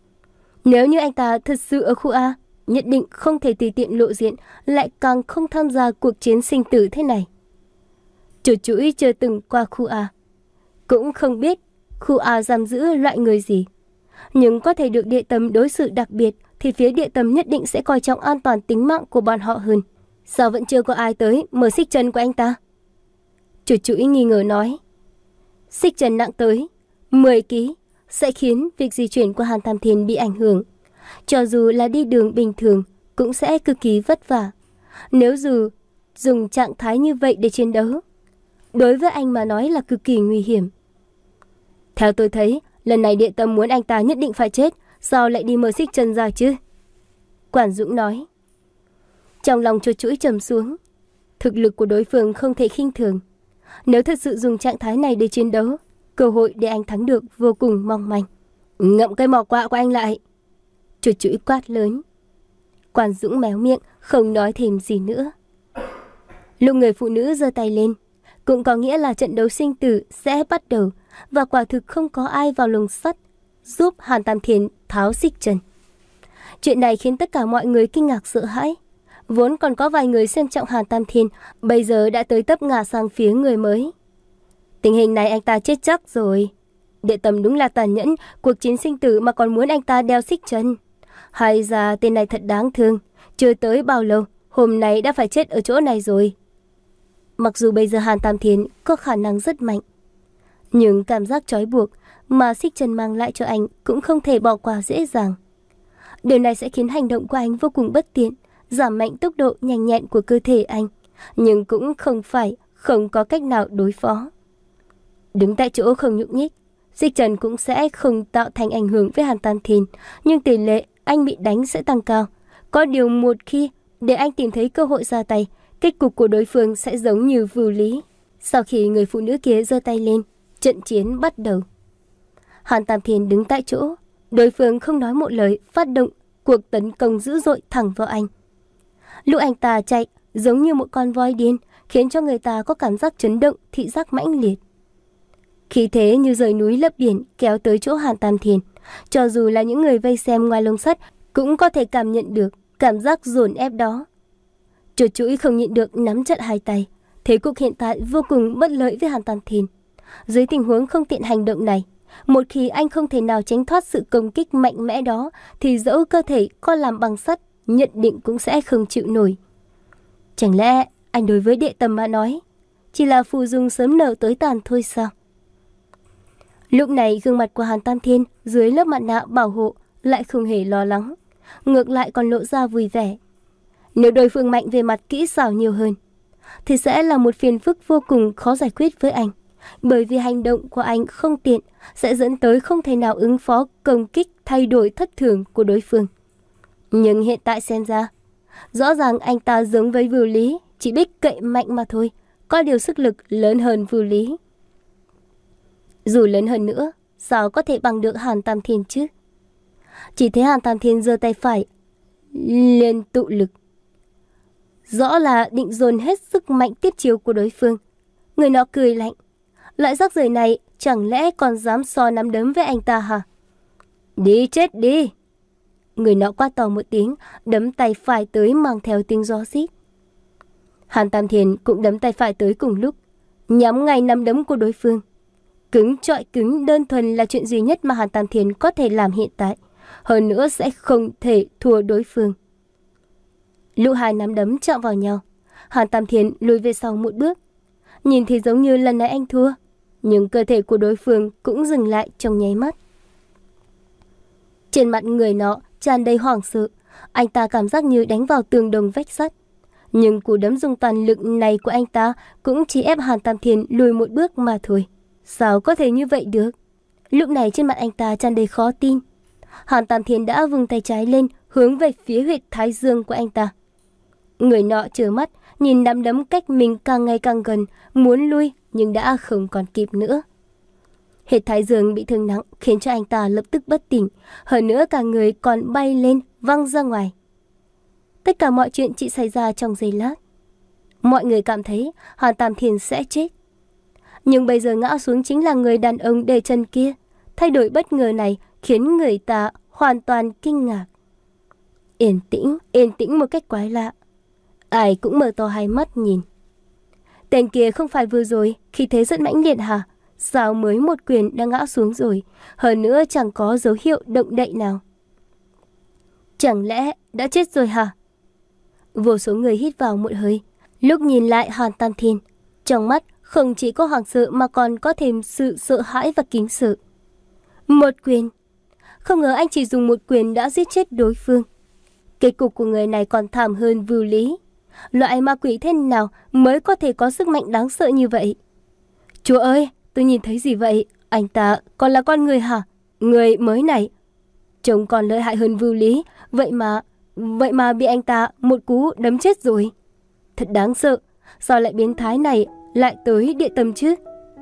Nếu như anh ta thật sự ở khu A, nhất định không thể tùy tiện lộ diện, lại càng không tham gia cuộc chiến sinh tử thế này. Chuột Chũi chưa từng qua khu A, cũng không biết khu A giam giữ loại người gì. Nhưng có thể được địa tâm đối xử đặc biệt thì phía địa tâm nhất định sẽ coi trọng an toàn tính mạng của bọn họ hơn. Sao vẫn chưa có ai tới mở xích chân của anh ta? Chuột Chũi nghi ngờ nói. Xích chân nặng tới mười ki lô gam sẽ khiến việc di chuyển của Hàn Tam Thiên bị ảnh hưởng. Cho dù là đi đường bình thường cũng sẽ cực kỳ vất vả. Nếu dù dùng trạng thái như vậy để chiến đấu, đối với anh mà nói là cực kỳ nguy hiểm. Theo tôi thấy, lần này địa tâm muốn anh ta nhất định phải chết, sao lại đi mở xích chân ra chứ? Quản Dũng nói. Trong lòng Chuột Chũi trầm xuống. Thực lực của đối phương không thể khinh thường. Nếu thật sự dùng trạng thái này để chiến đấu, cơ hội để anh thắng được vô cùng mong manh. Ngậm cây mỏ quạ của anh lại. Chuột Chũi quát lớn. Quản Dũng méo miệng, không nói thêm gì nữa. Lúc người phụ nữ giơ tay lên, cũng có nghĩa là trận đấu sinh tử sẽ bắt đầu, và quả thực không có ai vào lồng sắt giúp Hàn Tam Thiên tháo xích chân. Chuyện này khiến tất cả mọi người kinh ngạc sợ hãi. Vốn còn có vài người xem trọng Hàn Tam Thiên, bây giờ đã tới tấp ngả sang phía người mới. Tình hình này anh ta chết chắc rồi. Địa tâm đúng là tàn nhẫn, cuộc chiến sinh tử mà còn muốn anh ta đeo xích chân. Hay ra tên này thật đáng thương, chưa tới bao lâu, hôm nay đã phải chết ở chỗ này rồi. Mặc dù bây giờ Hàn Tam Thiên có khả năng rất mạnh, nhưng cảm giác trói buộc mà xích chân mang lại cho anh cũng không thể bỏ qua dễ dàng. Điều này sẽ khiến hành động của anh vô cùng bất tiện, giảm mạnh tốc độ nhanh nhẹn của cơ thể anh, nhưng cũng không phải không có cách nào đối phó. Đứng tại chỗ không nhúc nhích, xích chân cũng sẽ không tạo thành ảnh hưởng với Hàn Tam Thiên, nhưng tỷ lệ anh bị đánh sẽ tăng cao. Có điều một khi để anh tìm thấy cơ hội ra tay, kết cục của đối phương sẽ giống như Vưu Lý. Sau khi người phụ nữ kia giơ tay lên, trận chiến bắt đầu. Hàn Tam Thiên đứng tại chỗ, đối phương không nói một lời, phát động cuộc tấn công dữ dội thẳng vào anh. Lúc anh ta chạy giống như một con voi điên, khiến cho người ta có cảm giác chấn động, thị giác mãnh liệt. Khí thế như rời núi lấp biển kéo tới chỗ Hàn Tam Thiên. Cho dù là những người vây xem ngoài lồng sắt cũng có thể cảm nhận được cảm giác dồn ép đó. Chuột Chũi không nhịn được nắm chặt hai tay. Thế cục hiện tại vô cùng bất lợi với Hàn Tam Thiên. Dưới tình huống không tiện hành động này, một khi anh không thể nào tránh thoát sự công kích mạnh mẽ đó, thì dẫu cơ thể có làm bằng sắt, nhận định cũng sẽ không chịu nổi. Chẳng lẽ anh đối với địa tâm mà nói chỉ là phù dung sớm nở tối tàn thôi sao? Lúc này gương mặt của Hàn Tam Thiên dưới lớp mặt nạ bảo hộ lại không hề lo lắng, ngược lại còn lộ ra vui vẻ. Nếu đối phương mạnh về mặt kỹ xảo nhiều hơn, thì sẽ là một phiền phức vô cùng khó giải quyết với anh. Bởi vì hành động của anh không tiện sẽ dẫn tới không thể nào ứng phó công kích thay đổi thất thường của đối phương. Nhưng hiện tại xem ra, rõ ràng anh ta giống với Vưu Lý, chỉ biết cậy mạnh mà thôi, có điều sức lực lớn hơn Vưu Lý. Dù lớn hơn nữa, sao có thể bằng được Hàn Tam Thiên chứ? Chỉ thấy Hàn Tam Thiên giơ tay phải liên tụ lực, rõ là định dồn hết sức mạnh tiếp chiếu của đối phương. Người nọ cười lạnh. Loại rác rưởi này chẳng lẽ còn dám so nắm đấm với anh ta hả? Đi chết đi! Người nọ quát to một tiếng, đấm tay phải tới mang theo tiếng gió rít. Hàn Tam Thiên cũng đấm tay phải tới cùng lúc, nhắm ngay nắm đấm của đối phương. Cứng chọi cứng đơn thuần là chuyện duy nhất mà Hàn Tam Thiên có thể làm hiện tại, hơn nữa sẽ không thể thua đối phương. Lúc hai nắm đấm chạm vào nhau, Hàn Tam Thiên lùi về sau một bước. Nhìn thì giống như lần này anh thua, nhưng cơ thể của đối phương cũng dừng lại trong nháy mắt. Trên mặt người nọ tràn đầy hoảng sợ, anh ta cảm giác như đánh vào tường đồng vách sắt. Nhưng cú đấm dùng toàn lực này của anh ta cũng chỉ ép Hàn Tam Thiên lùi một bước mà thôi. Sao có thể như vậy được? Lúc này trên mặt anh ta tràn đầy khó tin. Hàn Tam Thiên đã vung tay trái lên hướng về phía huyệt thái dương của anh ta. Người nọ trợn mắt nhìn nắm đấm cách mình càng ngày càng gần, muốn lui nhưng đã không còn kịp nữa. Huyệt thái dương bị thương nặng khiến cho anh ta lập tức bất tỉnh, hơn nữa cả người còn bay lên văng ra ngoài. Tất cả mọi chuyện chỉ xảy ra trong giây lát. Mọi người cảm thấy Hàn Tam Thiên sẽ chết. Nhưng bây giờ ngã xuống chính là người đàn ông để chân kia. Thay đổi bất ngờ này khiến người ta hoàn toàn kinh ngạc. Yên tĩnh, yên tĩnh một cách quái lạ. Ai cũng mở to hai mắt nhìn. Tên kia không phải vừa rồi khi thế rất mãnh liệt hả? Sao mới một quyền đã ngã xuống rồi, hơn nữa chẳng có dấu hiệu động đậy nào. Chẳng lẽ đã chết rồi hả? Vô số người hít vào một hơi, lúc nhìn lại Hàn Tam Thiên, trong mắt không chỉ có hoảng sợ mà còn có thêm sự sợ hãi và kính sợ. Một quyền. Không ngờ anh chỉ dùng một quyền đã giết chết đối phương. Kết cục của người này còn thảm hơn Vưu Lý. Loại ma quỷ thế nào mới có thể có sức mạnh đáng sợ như vậy? Chúa ơi, tôi nhìn thấy gì vậy? Anh ta còn là con người hả? Người mới này trông còn lợi hại hơn Vưu Lý. Vậy mà, vậy mà bị anh ta một cú đấm chết rồi. Thật đáng sợ. Sao lại biến thái này lại tới địa tâm chứ?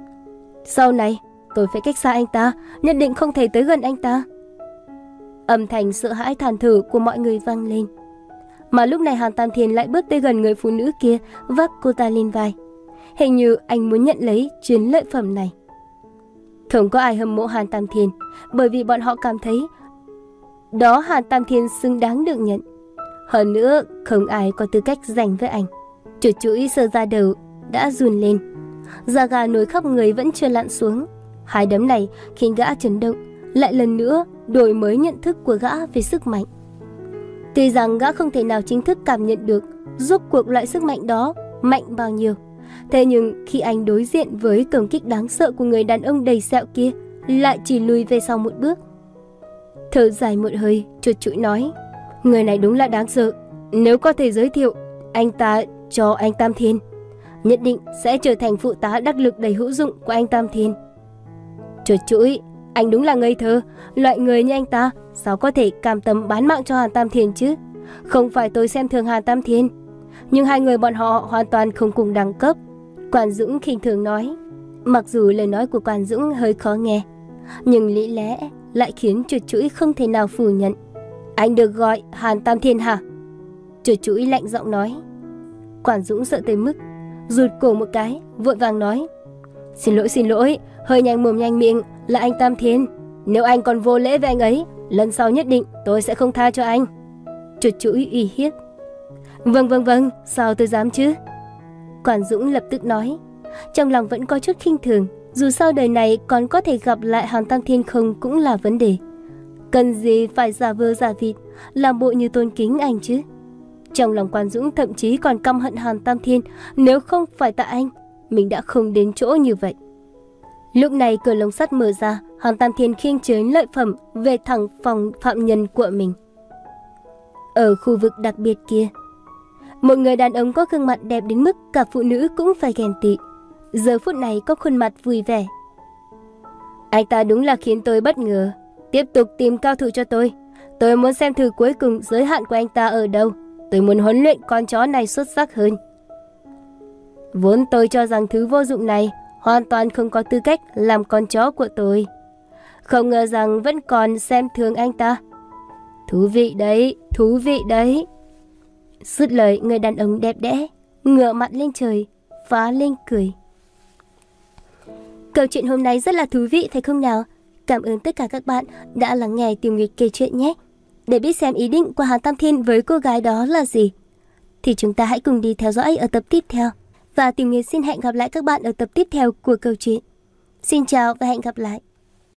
Sau này tôi phải cách xa anh ta, nhất định không thể tới gần anh ta. Âm thanh sợ hãi than thở của mọi người vang lên. Mà lúc này Hàn Tam Thiên lại bước tới gần người phụ nữ kia, vác cô ta lên vai. Hình như anh muốn nhận lấy chuyến lợi phẩm này. Không có ai hâm mộ Hàn Tam Thiên, bởi vì bọn họ cảm thấy đó Hàn Tam Thiên xứng đáng được nhận. Hơn nữa, không ai có tư cách giành với anh. Chuột chuỗi sờ ra đầu đã run lên, da gà nổi khắp người vẫn chưa lặn xuống. Hai đấm này khiến gã chấn động, lại lần nữa đổi mới nhận thức của gã về sức mạnh. Tuy rằng gã không thể nào chính thức cảm nhận được rốt cuộc loại sức mạnh đó mạnh bao nhiêu, thế nhưng khi anh đối diện với công kích đáng sợ của người đàn ông đầy sẹo kia, lại chỉ lùi về sau một bước. Thở dài một hơi, chuột chuỗi nói: người này đúng là đáng sợ. Nếu có thể giới thiệu anh ta cho anh Tam Thiên, nhất định sẽ trở thành phụ tá đắc lực đầy hữu dụng của anh Tam Thiên. Chuột chuỗi, anh đúng là ngây thơ. Loại người như anh ta sao có thể cam tâm bán mạng cho Hàn Tam Thiên chứ? Không phải tôi xem thường Hàn Tam Thiên, nhưng hai người bọn họ hoàn toàn không cùng đẳng cấp. Quản Dũng khinh thường nói. Mặc dù lời nói của Quản Dũng hơi khó nghe, nhưng lý lẽ lại khiến chuột chuỗi không thể nào phủ nhận. Anh được gọi Hàn Tam Thiên hả? Chuột chuỗi lạnh giọng nói. Quản Dũng sợ tới mức rụt cổ một cái, vội vàng nói: Xin lỗi xin lỗi, hơi nhanh mồm nhanh miệng, là anh Tam Thiên. Nếu anh còn vô lễ với anh ấy, lần sau nhất định tôi sẽ không tha cho anh. Chuột chuỗi uy hiếp. Vâng vâng vâng, sao tôi dám chứ? Quản Dũng lập tức nói, trong lòng vẫn có chút khinh thường. Dù sao đời này còn có thể gặp lại Hàn Tam Thiên không cũng là vấn đề. Cần gì phải giả vờ giả vịt, làm bộ như tôn kính anh chứ? Trong lòng Quản Dũng thậm chí còn căm hận Hàn Tam Thiên. Nếu không phải tại anh, mình đã không đến chỗ như vậy. Lúc này cửa lồng sắt mở ra, Hàn Tam Thiên khiêng chới lợi phẩm về thẳng phòng phạm nhân của mình. Ở khu vực đặc biệt kia, một người đàn ông có gương mặt đẹp đến mức cả phụ nữ cũng phải ghen tị, giờ phút này có khuôn mặt vui vẻ. Anh ta đúng là khiến tôi bất ngờ. Tiếp tục tìm cao thủ cho tôi. Tôi muốn xem thử cuối cùng giới hạn của anh ta ở đâu. Tôi muốn huấn luyện con chó này xuất sắc hơn. Vốn tôi cho rằng thứ vô dụng này hoàn toàn không có tư cách làm con chó của tôi. Không ngờ rằng vẫn còn xem thường anh ta. Thú vị đấy, thú vị đấy. Dứt lời, người đàn ông đẹp đẽ ngửa mặt lên trời, phá lên cười. Câu chuyện hôm nay rất là thú vị phải không nào? Cảm ơn tất cả các bạn đã lắng nghe Tiểu Nguyệt kể chuyện nhé. Để biết xem ý định của Hàn Tam Thiên với cô gái đó là gì, thì chúng ta hãy cùng đi theo dõi ở tập tiếp theo. Và Tiểu Nguyệt xin hẹn gặp lại các bạn ở tập tiếp theo của câu chuyện. Xin chào và hẹn gặp lại.